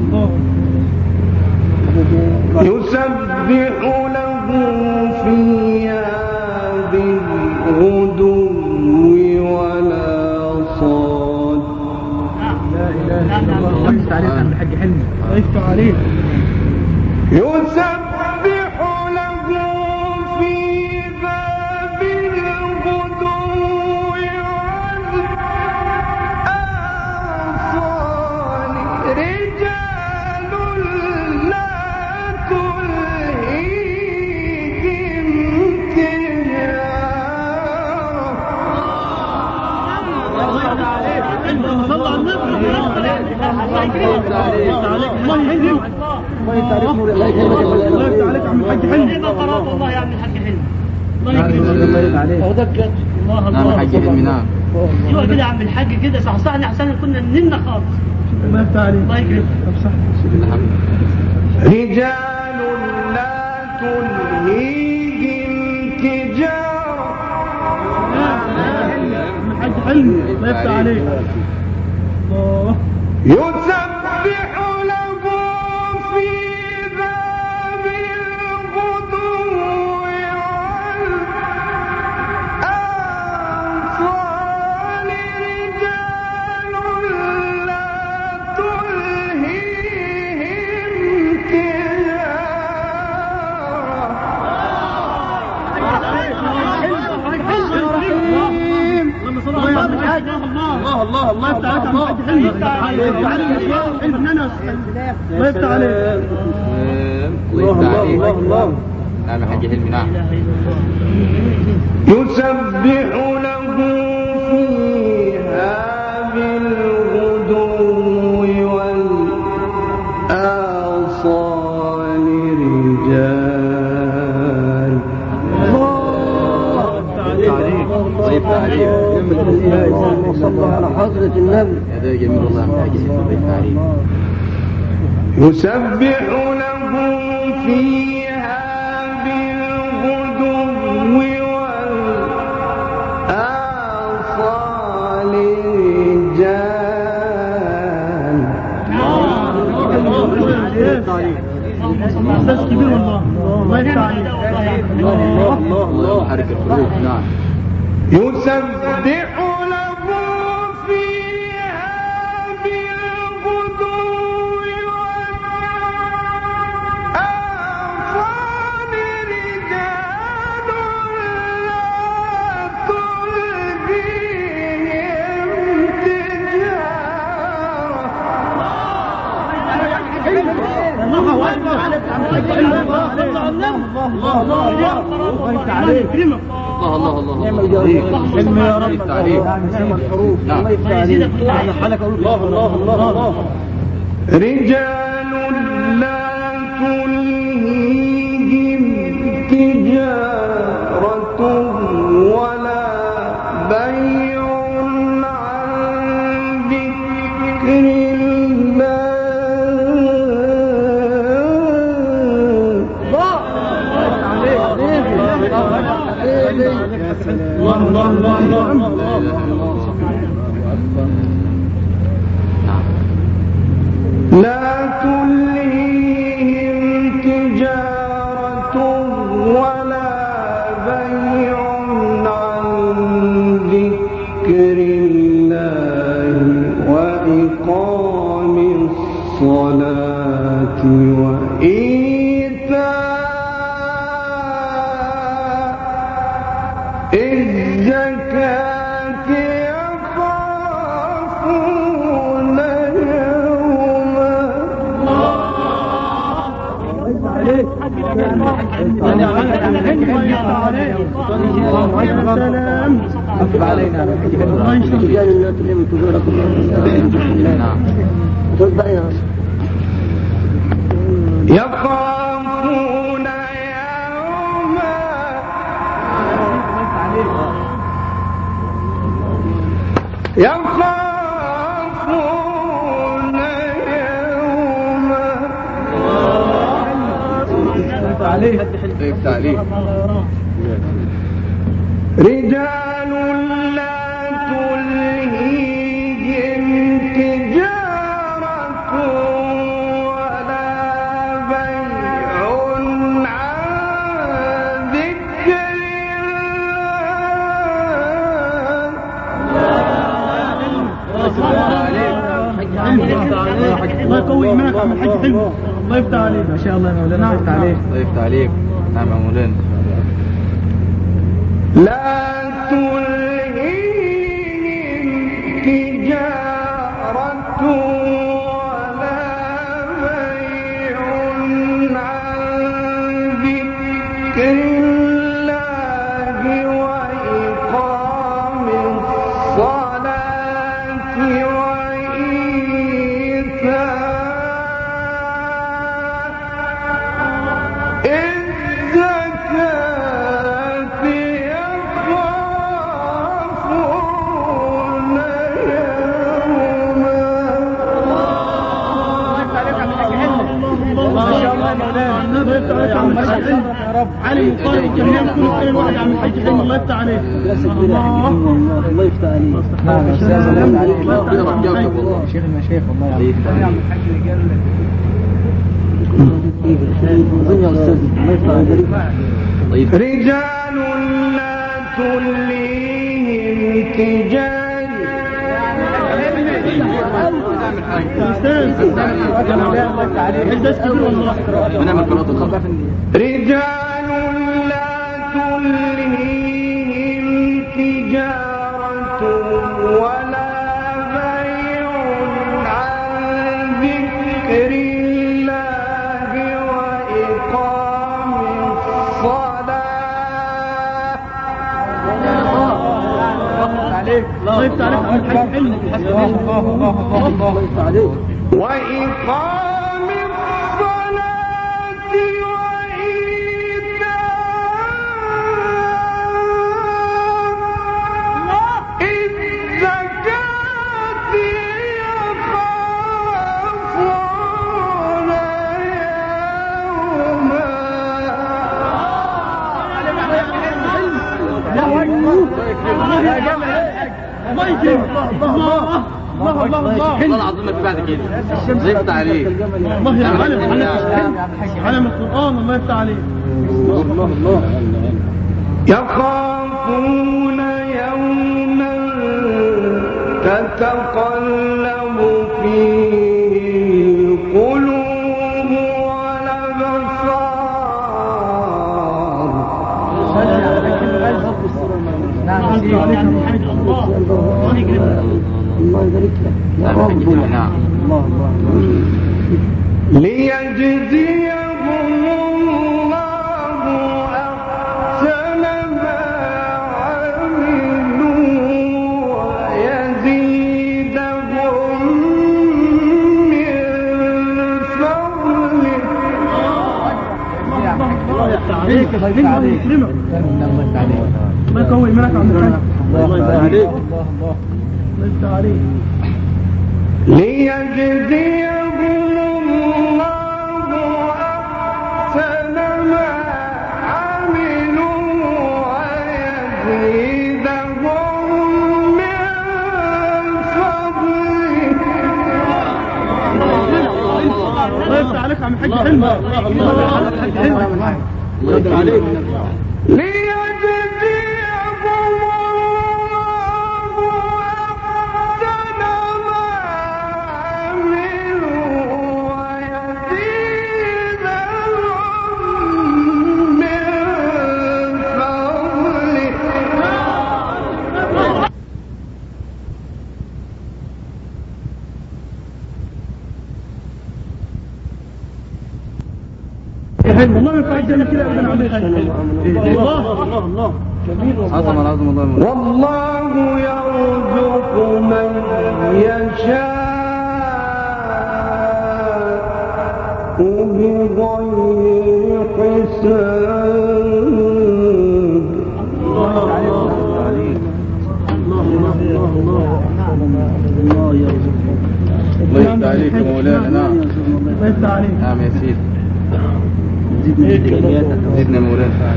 يسبح له فيها بالغدو والآصال. لا اله الا الله. الله يفتح عليك يا عم الحاج حلمي. الله يفتح عليك. يسبح له فيها بالغدو والآصال رجال لا تلهيهم تجارة. صلى على النبي. الله يكرمك. الله يهديك. الله يفتح عليك نور. الله الله يفتح عليك يا عم الحاج حلمي. والله يا عم الحاج حلمي. الله يكرمك. الله يفتح عليك. هو ده بجد. الله نعم الله. حاجة حلمي. نعم ايوه كده يا عم الحاج كده صحصحنا احسن كنا نمنا خالص. الله يفتح عليك. الله يكرمك. طب صح. رجال لا تلهيهم تجارة. الحاج حلمي. الله يفتح عليك. الله. يسبح له في باب الغدو والآصال رجال لا تلهيهم الله الله الله يفتح عليك يا عم الحاج حلمي. الله يفتح عليك. الله يفتح عليك. نعم حاجة حلمي. نعم يسبح له فيها بالغدو والآصال رجال. الله يفتح عليك. اللهم صل على حضرة النبي. هذا جميل والله يا حاجة حلمي. الله يفتح عليك. يسبح له فيها بالغدو استاذ كبير والله. الله يفتح عليك. الله الله الله الله حركة الحروف. نعم. يسبح له فيها بالغدو والآصال رجال لا تلهيهم تجارة. الله اكبر. الله الله يكرمك. الله الله الله. نعم الجواب. علم يا رب. تعليم. نعم الحروف. نعم. الله يفتح عليك. على حالك اقول الله الله الله الله. رجال لا تلهيهم تجارة ولا بيع عن ذكر الله الله الله الله. لا تلهيهم تجارة ولا بيع عن ذكر الله وإقام الصلاة وإيتاء الزكاة يخافون يوما. يخافون يوما يخافون يوما. رجال لا تلهيهم تجارة ولا بيع عن ذكر الله يقوي ايمانك يا عم الحاج حلمي. الله يفتح عليك. ما شاء الله يا مولانا. الله يفتح عليك. الله يفتح عليك. نعم يا مولانا. لا تلهيهم تجارة ولا بيع عن ذكر الله وإقام الصلاة وإيتاء الزكاة يخافون يوما. ما شاء الله يا مولانا. الله يفتح عليك يا عم الحاج حلمي. يا رب علي وقال وكلام كل خير الواحد يا عم الحاج حلمي. الله يفتح عليك. الله يفتح عليك. نعم شيخ المشايخ والله يعلم. رجال لا تلهيهم تجارة استاذ استاذ كبير والله. رجال لا تلهيهم تجارة ولا بيع عن ذكر الله وإقام الصلاة. الله يفتح عليك يا عم الحاج حلمي. وإقام الصلاة وإيتاء الزكاة يخافون يوما. الله يكرمك. الله يكرمك. الله الله والله العظيم ما في بعد كده. الله يفتح عليك. الله يا معلم علم القرآن. الله يفتح عليك. الله الله يخافون يوما تتقلب فيه القلوب والأبصار. نعم الله يبارك لك يا رب. نعم. الله الله ليجزيهم الله أحسن ما عملوا ويزيدهم من فضله. الله يفتح عليك. الله يكرمك. الله يقوي منك عند الحاج. الله يفتح عليك. الله يفتح عليك. ليجزيهم الله أحسن ما عملوا ويزيدهم من فضله. الله يفتح عليك عم الحاج حلمي. الله يفتح عليك. ليجزيهم الله أحسن ما عملوا ويزيدهم من فضله. والله ما ينفع الجنة كده ابدا عم الحاج. الله الله الله عظم العظم الله. والله يرزق من يشاء بغير حساب. الله يفتح عليك يا مولانا. نعم. الله يفتح عليك. نعم يا سيدي. زدنا زدنا مولانا.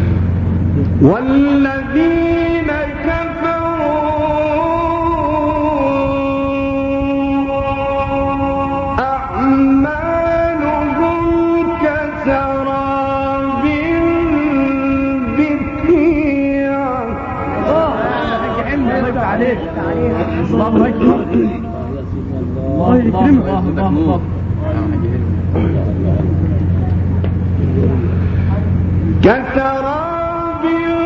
والذين كفروا أعمالهم كسراب بقيع. الله يفتح عليك. الله يكرمك. الله يكرمك. الله. كسراب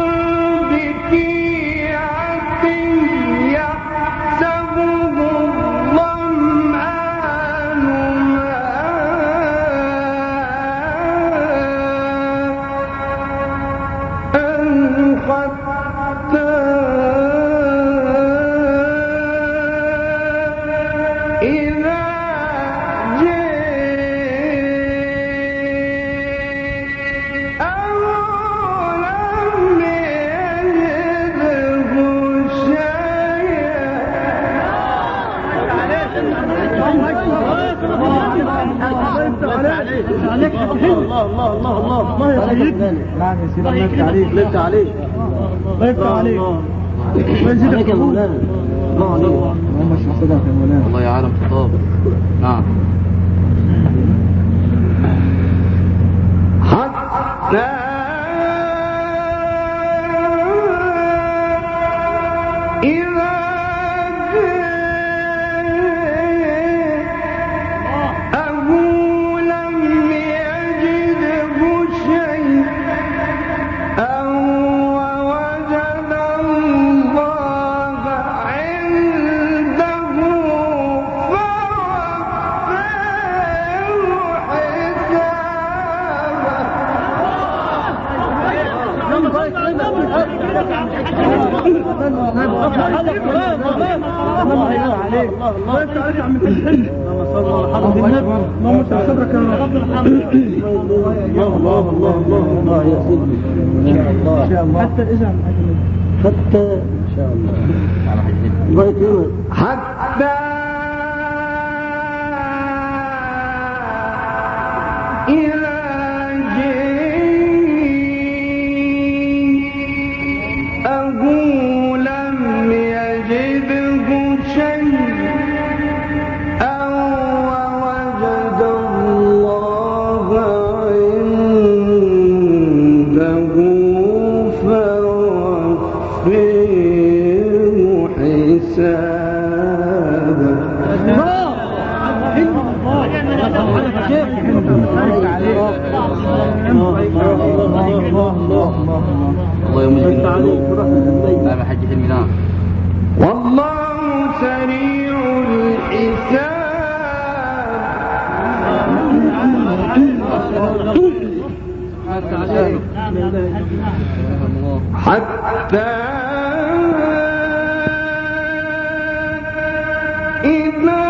بقيعة يحسبه الظمآن ماء حتى إذا الله الله الله الله. الله يحييك. نعم يا سيدي. الله يفتح عليك. الله يفتح عليك. الله يفتح عليك. عليك يا مولانا. الله عليك. اللهم اشرح صدرك يا مولانا. الله يعلم خطاب. نعم. حتى إذا جاءه لم يجده شيئا ووجد الله عنده الله يفتح عليك يا عم الحلم. اللهم صل صدرك يا رب. الله الله الله الله يا سيدي. ان شاء الله. حتى الاذان حتى ان شاء الله. الله يكرمك. حتى إذا جاءه لم يجده شيئا نعم يا حاج حلمي نعم. والله سريع الحساب حتى إذا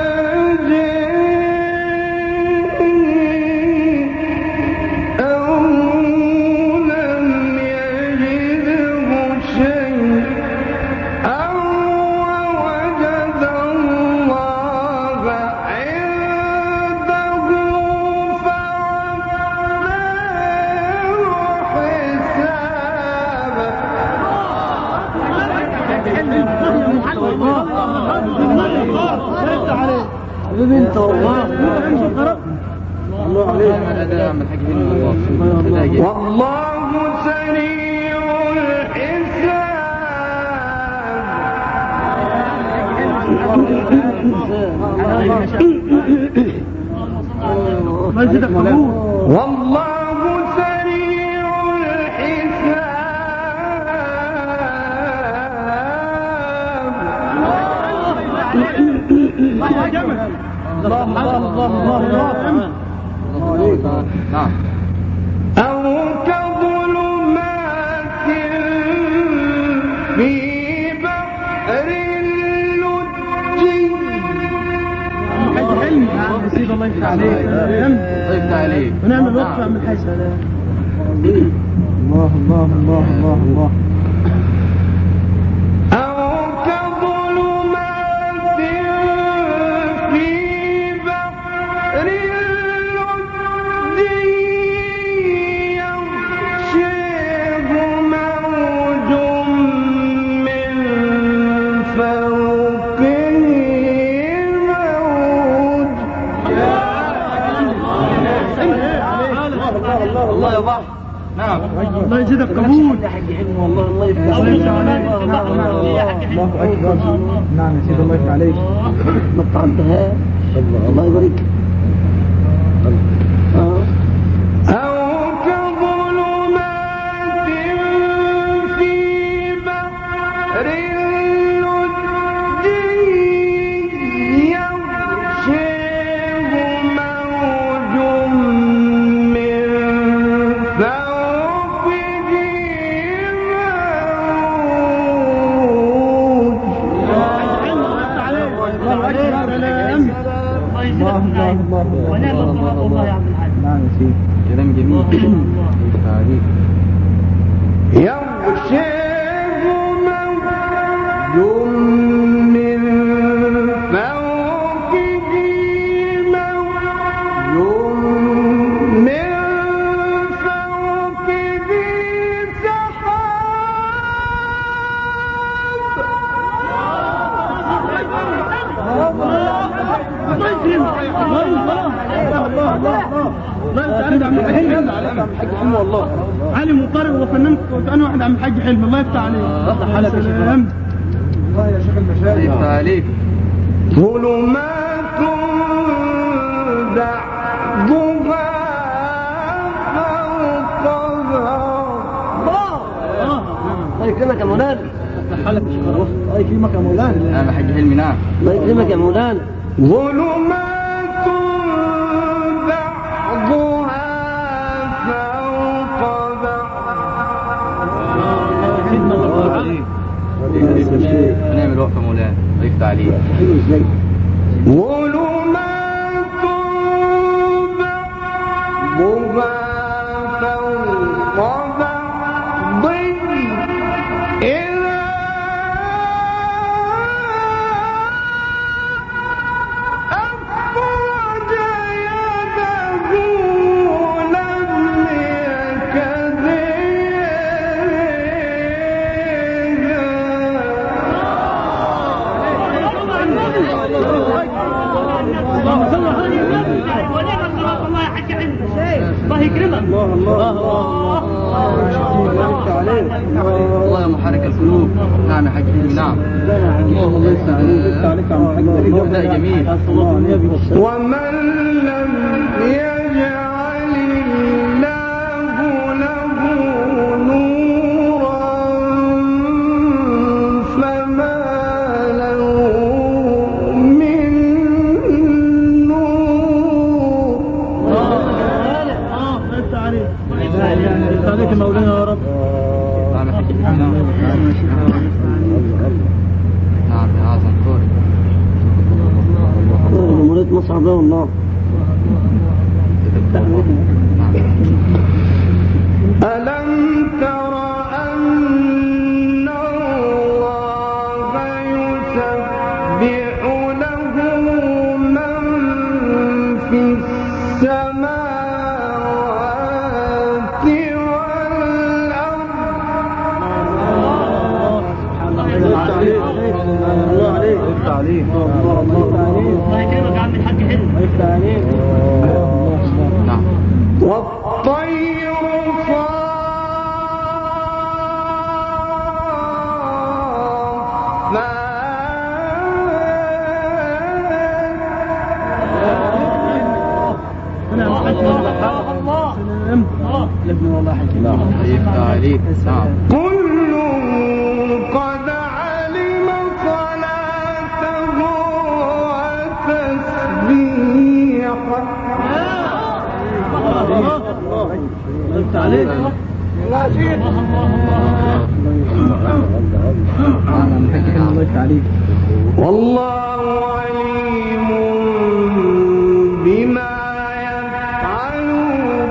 انت والله الله عليك والله سريع الحساب والله سريع الحساب الله الله الله الله نعم. أو كظلمات في بحر اللجي نسيب الله يفتح عليك يفتح عليك ونعمل وقفة من حيث الله الله الله الله الله أو كظلمات في بحر اللجي يغشيه موج من فوقه موج الله يا بحر نعم. الله يزيدك قبول والله الله يفتح عليك الله اكبر نعم يا سيدي الله يفتح عليك ما تعدها الله يبارك أو كظلمات في بحر اللجي يغشيه موج من فوقه موج نعم يا سيدي كلام جميل يفتح عليك. يغشيه موج من فوقه موج من فوقه علي مطرب وفنان وكأنه واحد عم الحاج حلمي الله يفتح عليك يا سلام الله يا شيخ المشايخ يفتح عليك. ظلمات بعضها فوق الله يكرمك يا مولانا الله يكرمك يا مولانا نعم يا حاج حلمي نعم. الله يكرمك يا مولانا ظلمات بعضها فوق بعض نعمل وقفة مولانا الله يفتح عليك. ظلمات بعضها فوق بعض إذا أخرج يده لم يكد الله يكرمك الله الله الله يا محرك القلوب نعم يا حاج حلمي نعم. الله يفتح عليك يا عم الحاج ده جميل. ومن لم يجعل الله له نورا عليك مولانا يا رب. نعم حج الحمام. نعم يا عظم كوري. مريض مصعب والله. ألم تر أن الله يسبح له من في السماوات والأرض. الله عليك. الله عليك. الله يكرمك يا عم الحاج حلو. نعم. والطير عليك. نعم. كل قد علم صلاته وتسبيحه. عليك. والله عليم بما يفعلون.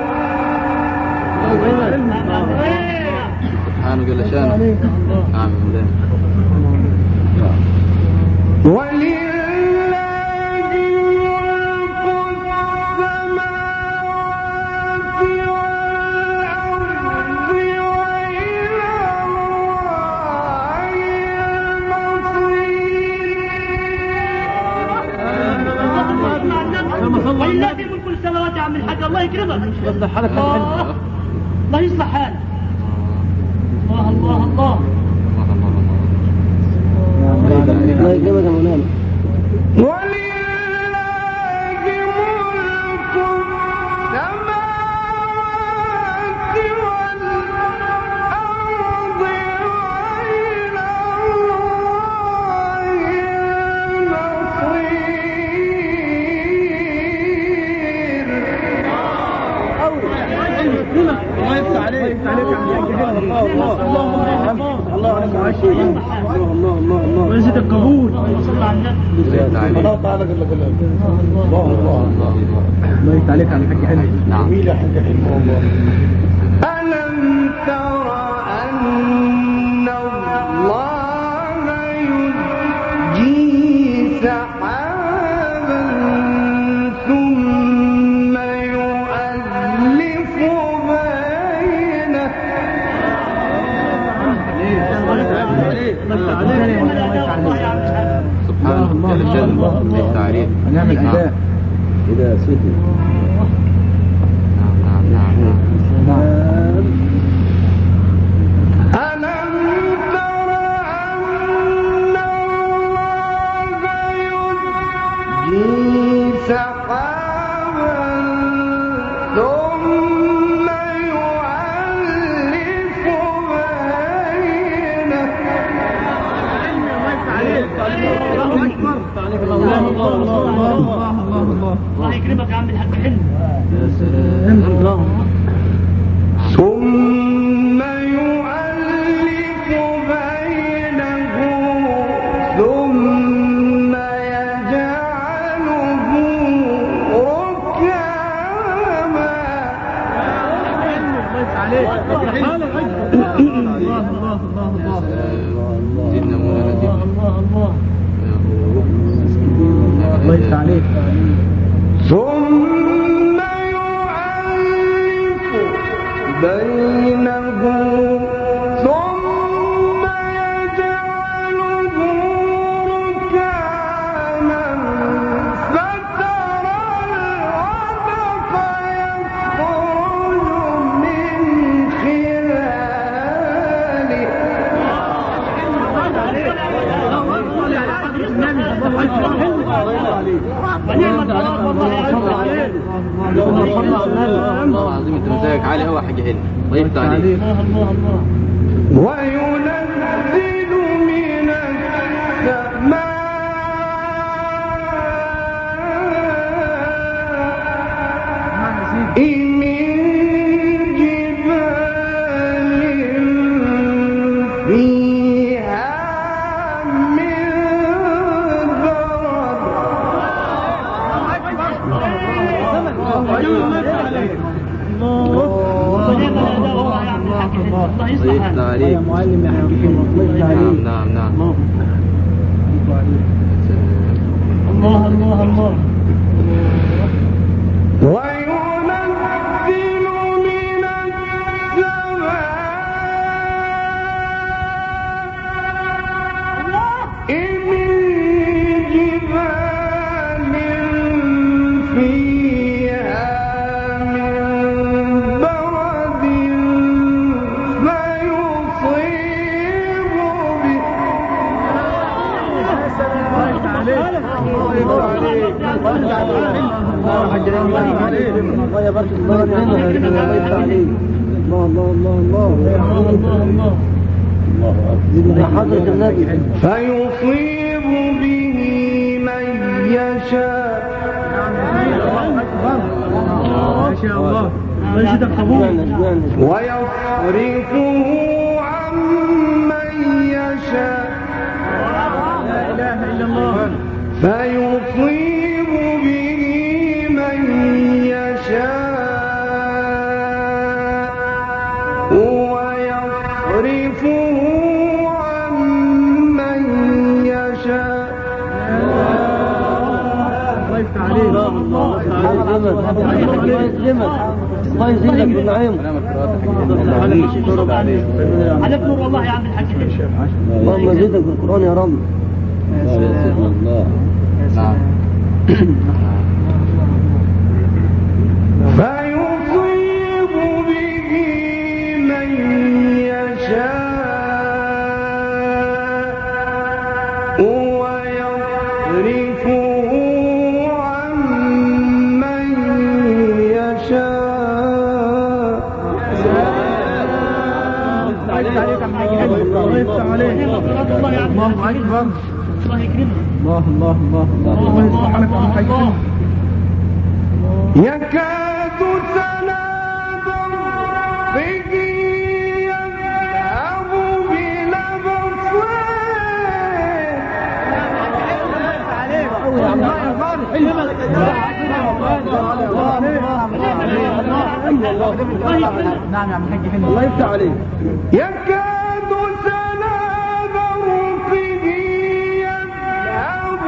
سبحانه جل شانه. نعم ولله ملك السماوات والأرض وإلى الله المصير. ولله ملك السماوات يا عم الحاج. الله يكرمك. الله الله يصلح حالك. الله الله الله. الله يكرمك يا مولانا. ولله ملك السماوات والأرض وإلى الله المصير. الله يفتح عليك. الله يفتح عليك يا عم الحاج. الله الله الله عليك يا عشي. الله الله الله الله. ونسيت القبول. صلى على النبي. الله تعالى قال لك الله الله الله الله يفتح عليك يا عم الحاج حلو. نعم. جميل يا حاج حلو والله. ألم تر أن الله يزجي سحابا ثم يؤلف بينه. سبحانه جل شانه. بالتعريف. هنعمل أداء. إذا سيدي. نعم نعم نعم. ألم تر أن الله يزجي سحابا ثم يؤلف بينه. الله يكرمك يا عم الحاج حلو. ثم يؤلف بينه ثم يجعله ركاما. زدنا مولانا زدنا. الله يفتح عليك. ثم يؤلف بينه ثم يجعله ركاما فترى الودق يخرج من خلاله. والله العظيم انت مزاجك عالي قوي يا حاج هاني. الله يفتح عليك. وينزل من السماء من جبال يفتح عليك يا معلم يا حبيبي الله يفتح عليك. نعم نعم نعم الله الله الله وينزل من السماء من جبال فيها من برد فيصيب به فيصيب به من يشاء ويصرفه عمن يشاء فيصيب به من يشاء ويصرفه عمن يشاء. الله يزيدك بالنعيم. عليك نور والله يا عم الحاج. اللهم زيدك بالقرآن يا رب. نعم فيصيب به من يشاء ويصرفه عمن يشاء. الله أكبر. الله يكرمك. الله الله الله الله الله يصلح لك ويحييك. يكاد سنا ضربه يذهب بلبصره. نعم يا عم الحاج حلمي الله يفتح عليك. يكاد سنا ضربه يذهب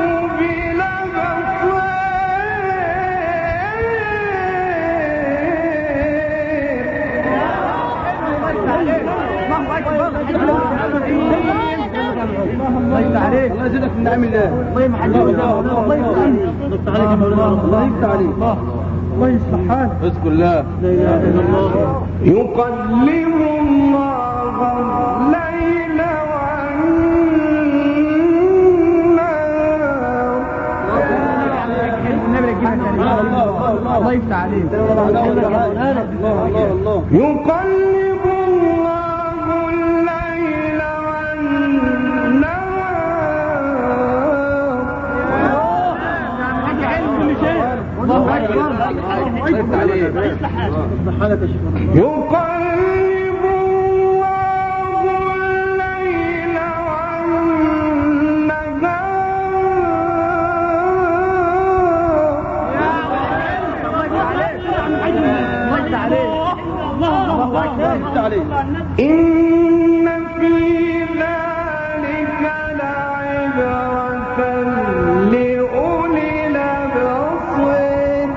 الله يفتح عليك. الله يزيدك من نعم الله. الله يفتح عليك. الله يفتح عليك. الله يفتح عليك. الله يصلح حالك. اذكر الله. لا اله الا الله. يقلب الله الليل والنهار. الله يفتح عليك. يقلب الله الليل والنهار. الله اكبر. يقلب الله الليل والنهار. إن في ذلك لعبرة لأولي الأبصار.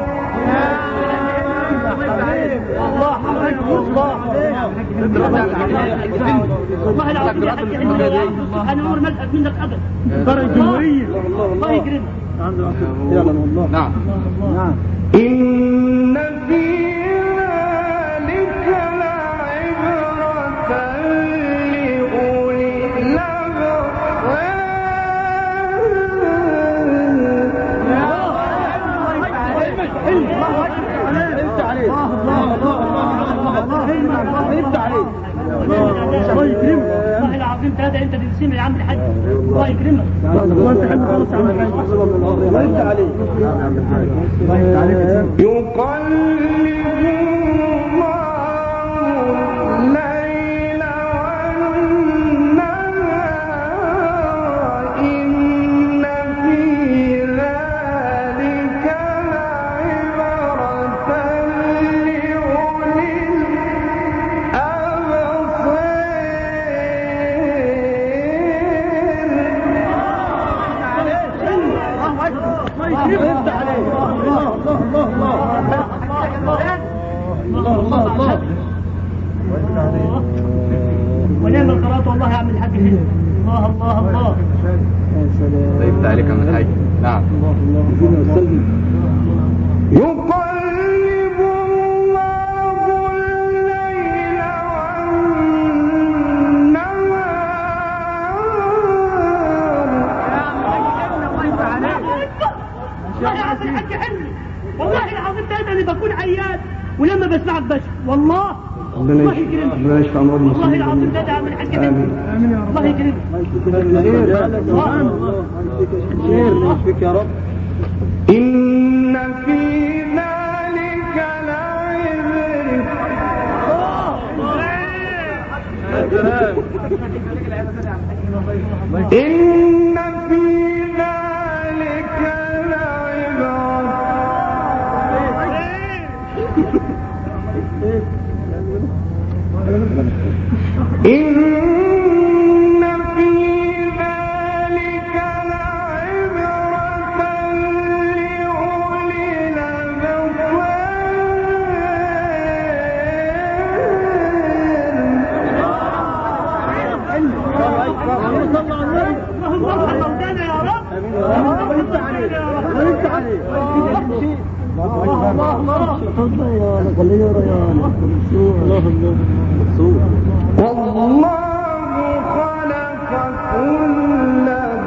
والله العظيم يا حاج انا عمري ما ازهق منك ابدا. فرق جمهورية. الله يكرمك. نعم نعم. إن في ذلك لعبرة لأولي الله يكرمك. والله العظيم ثلاثة انت تنسيني يا عم الحاج. الله يكرمك. الله يفتح عليك. خلاص يا عم الحاج. الله يفتح عليك. الله يفتح عليك. يقلب الله الليل والنهار. إن في ذلك لعبرة الله الله الله. طيب عليك من الحاج. نعم. يقلب الله الليل والنهار. والله العظيم ثلاثة اللي بكون عيان ولما بسمعك بس والله الله يكرمك. الله يشفع امراض المسلمين. والله العظيم ثلاثة من الحاج امين امين يا رب. الله يكرمك. خير يشفيك يا رب. إن في ذلك لعبرة. إن في ذلك لعبرة. إن في ذلك لعبرة لأولي والله خلق كل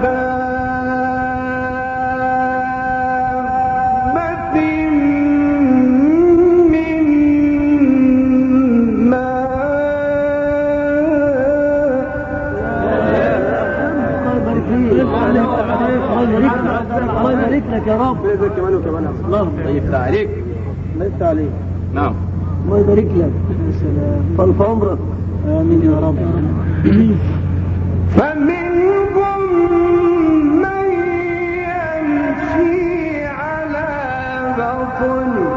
دابة من الله يبارك لك يا رب. الله طيب عليك. الله يفتح عليك. نعم. الله يبارك لك. يا سلام. طال في عمرك. امين يا رب. فمنهم من يمشي على بطنه.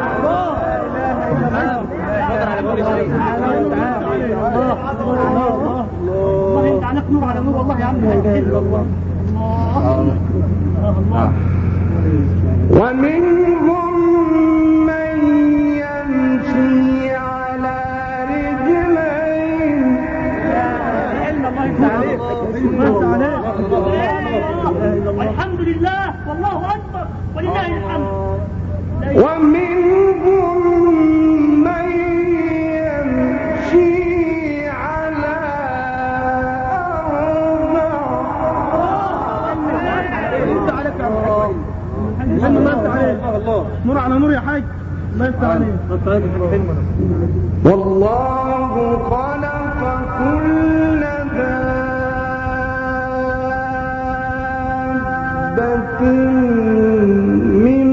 والله انت عليك نور على نور والله يا عم. لا اله الا الله. الله. ومنهم من يمشي على رجلين. والحمد لله والله اكبر ولله الحمد. ومنهم من يمشي على الله نور على نور يا حاج. الله يفتح عليك. والله خلق كل دابة من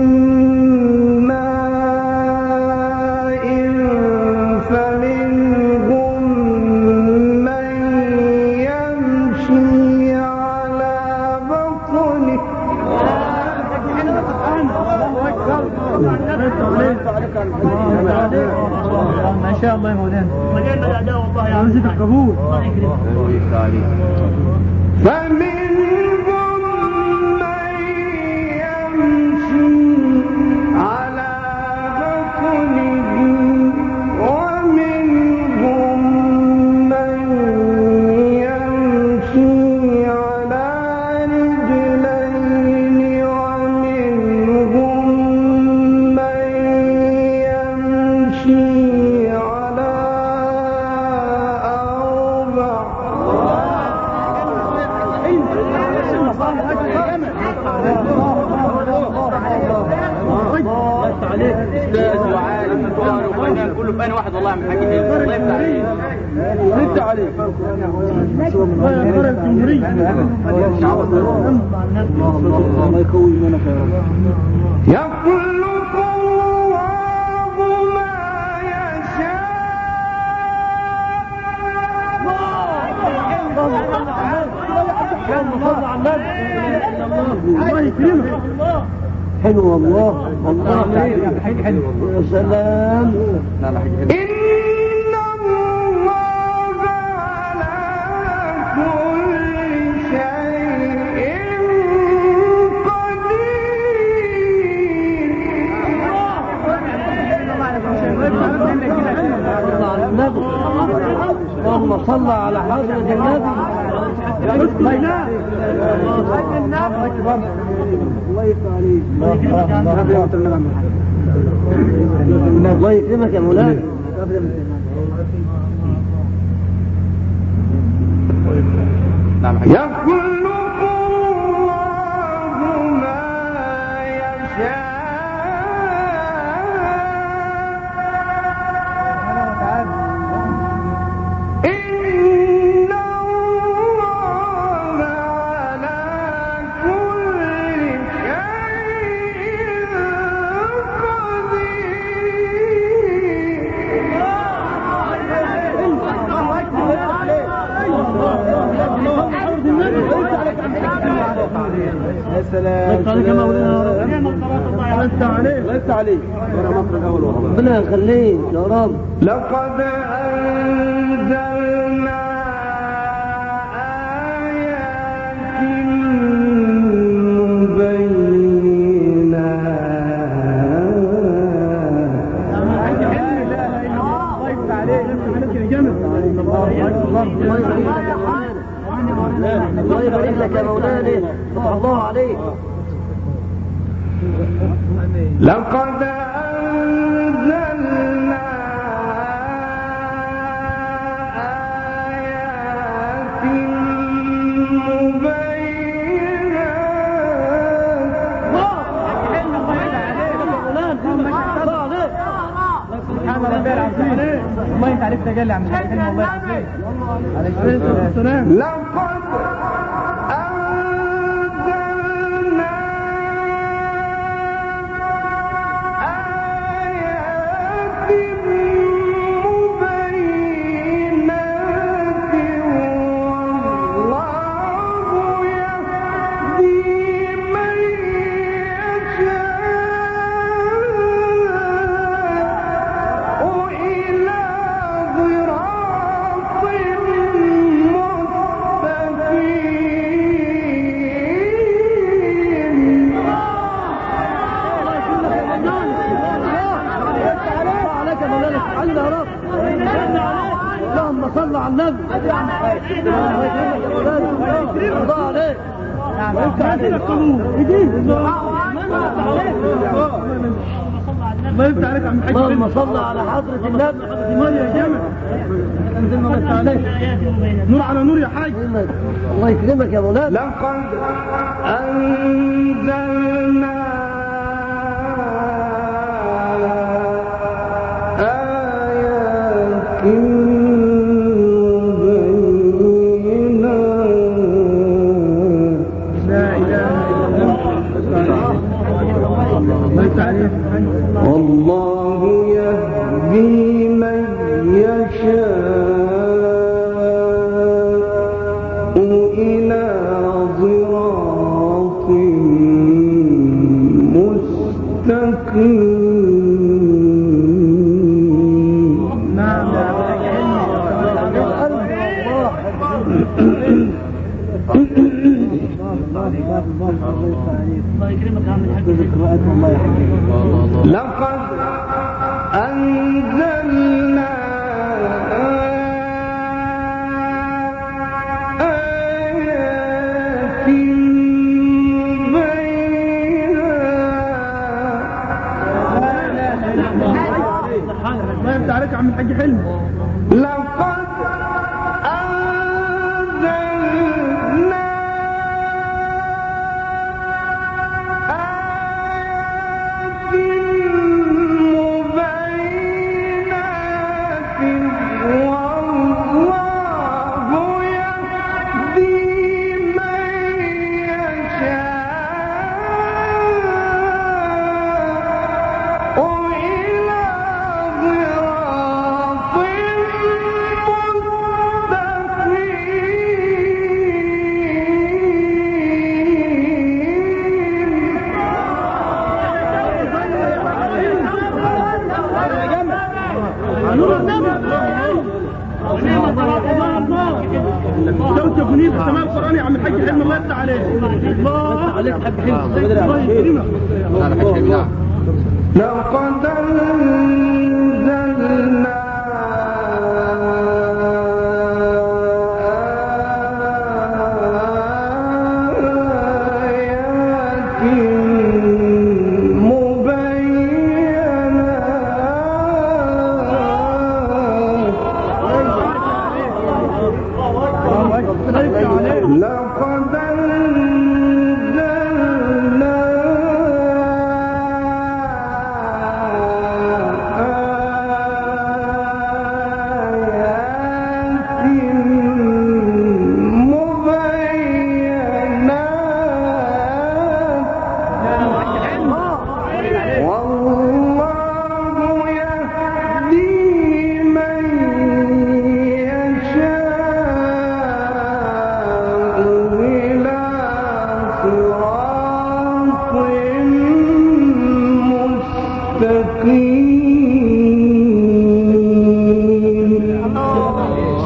ماء فمنهم من يمشي على بطنه. ما شاء الله يا مولانا. مليان الاداء والله يا عم. عاوزك القبول. الله يكرمك. فمنهم من يمشي على بطنه ومنهم من يمشي على رجلين ومنهم من يمشي على أربع. استاذ وعالم وقارئ وفنان كله في انا واحد والله من حاجه حلوه. الله يفتح عليك. الله يفتح عليك. الله يقوي منك يا رب. يخلق الله ما يشاء. الله يكرمك. حلو والله. الله حلو يا سلام. لا لا حاجه حلوه. إن الله على كل شيء اللهم صل على حضرة النبي. الله يكرمك يا مولانا. يخلق الله ما يشاء إن الله على كل شيء يا سلام لست عليك لست عليك وانا مصر الاول والله ربنا يخليك يا رب. لقد أنزلنا آيات الله يبارك لك يا مولانا. فتح الله عليك. لقد أنزلنا آيات سبحان ربي العظيم. الله انت عرفت تجلي عن الحلم والله العظيم. عليه الصلاه والسلام. لقد أنزلنا آيات مبينات والله يهدي من يشاء إلى صراط اللهم صل على النبي. الله عليك. الله يفتح عليك عم الحاج. اللهم صل على حضرة النبي. الله يا جمل. نور على نور يا حاج. الله يكرمك يا مولانا. لقد أنزلنا آيات مبينات. لا إله إلا الله. الله يفتح عليك. والله يهدي من يشاء إلى صراط مستقيم. نعم يا الله يكرمك يا عم الحاج. الله يحفظك. لقد أنزلنا آيات بينات. الله يفتح عليك يا عم الحاج حلم. لقد أنزلنا آيات مبينات والله يهدي من يشاء إلى صوت يكونين في السماء القرآني يا عم الحاج حلم. الله يفتح عليك. الله عليك حاج حلم. الله يكرمك. لقد أنزلنا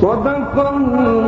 صدق الله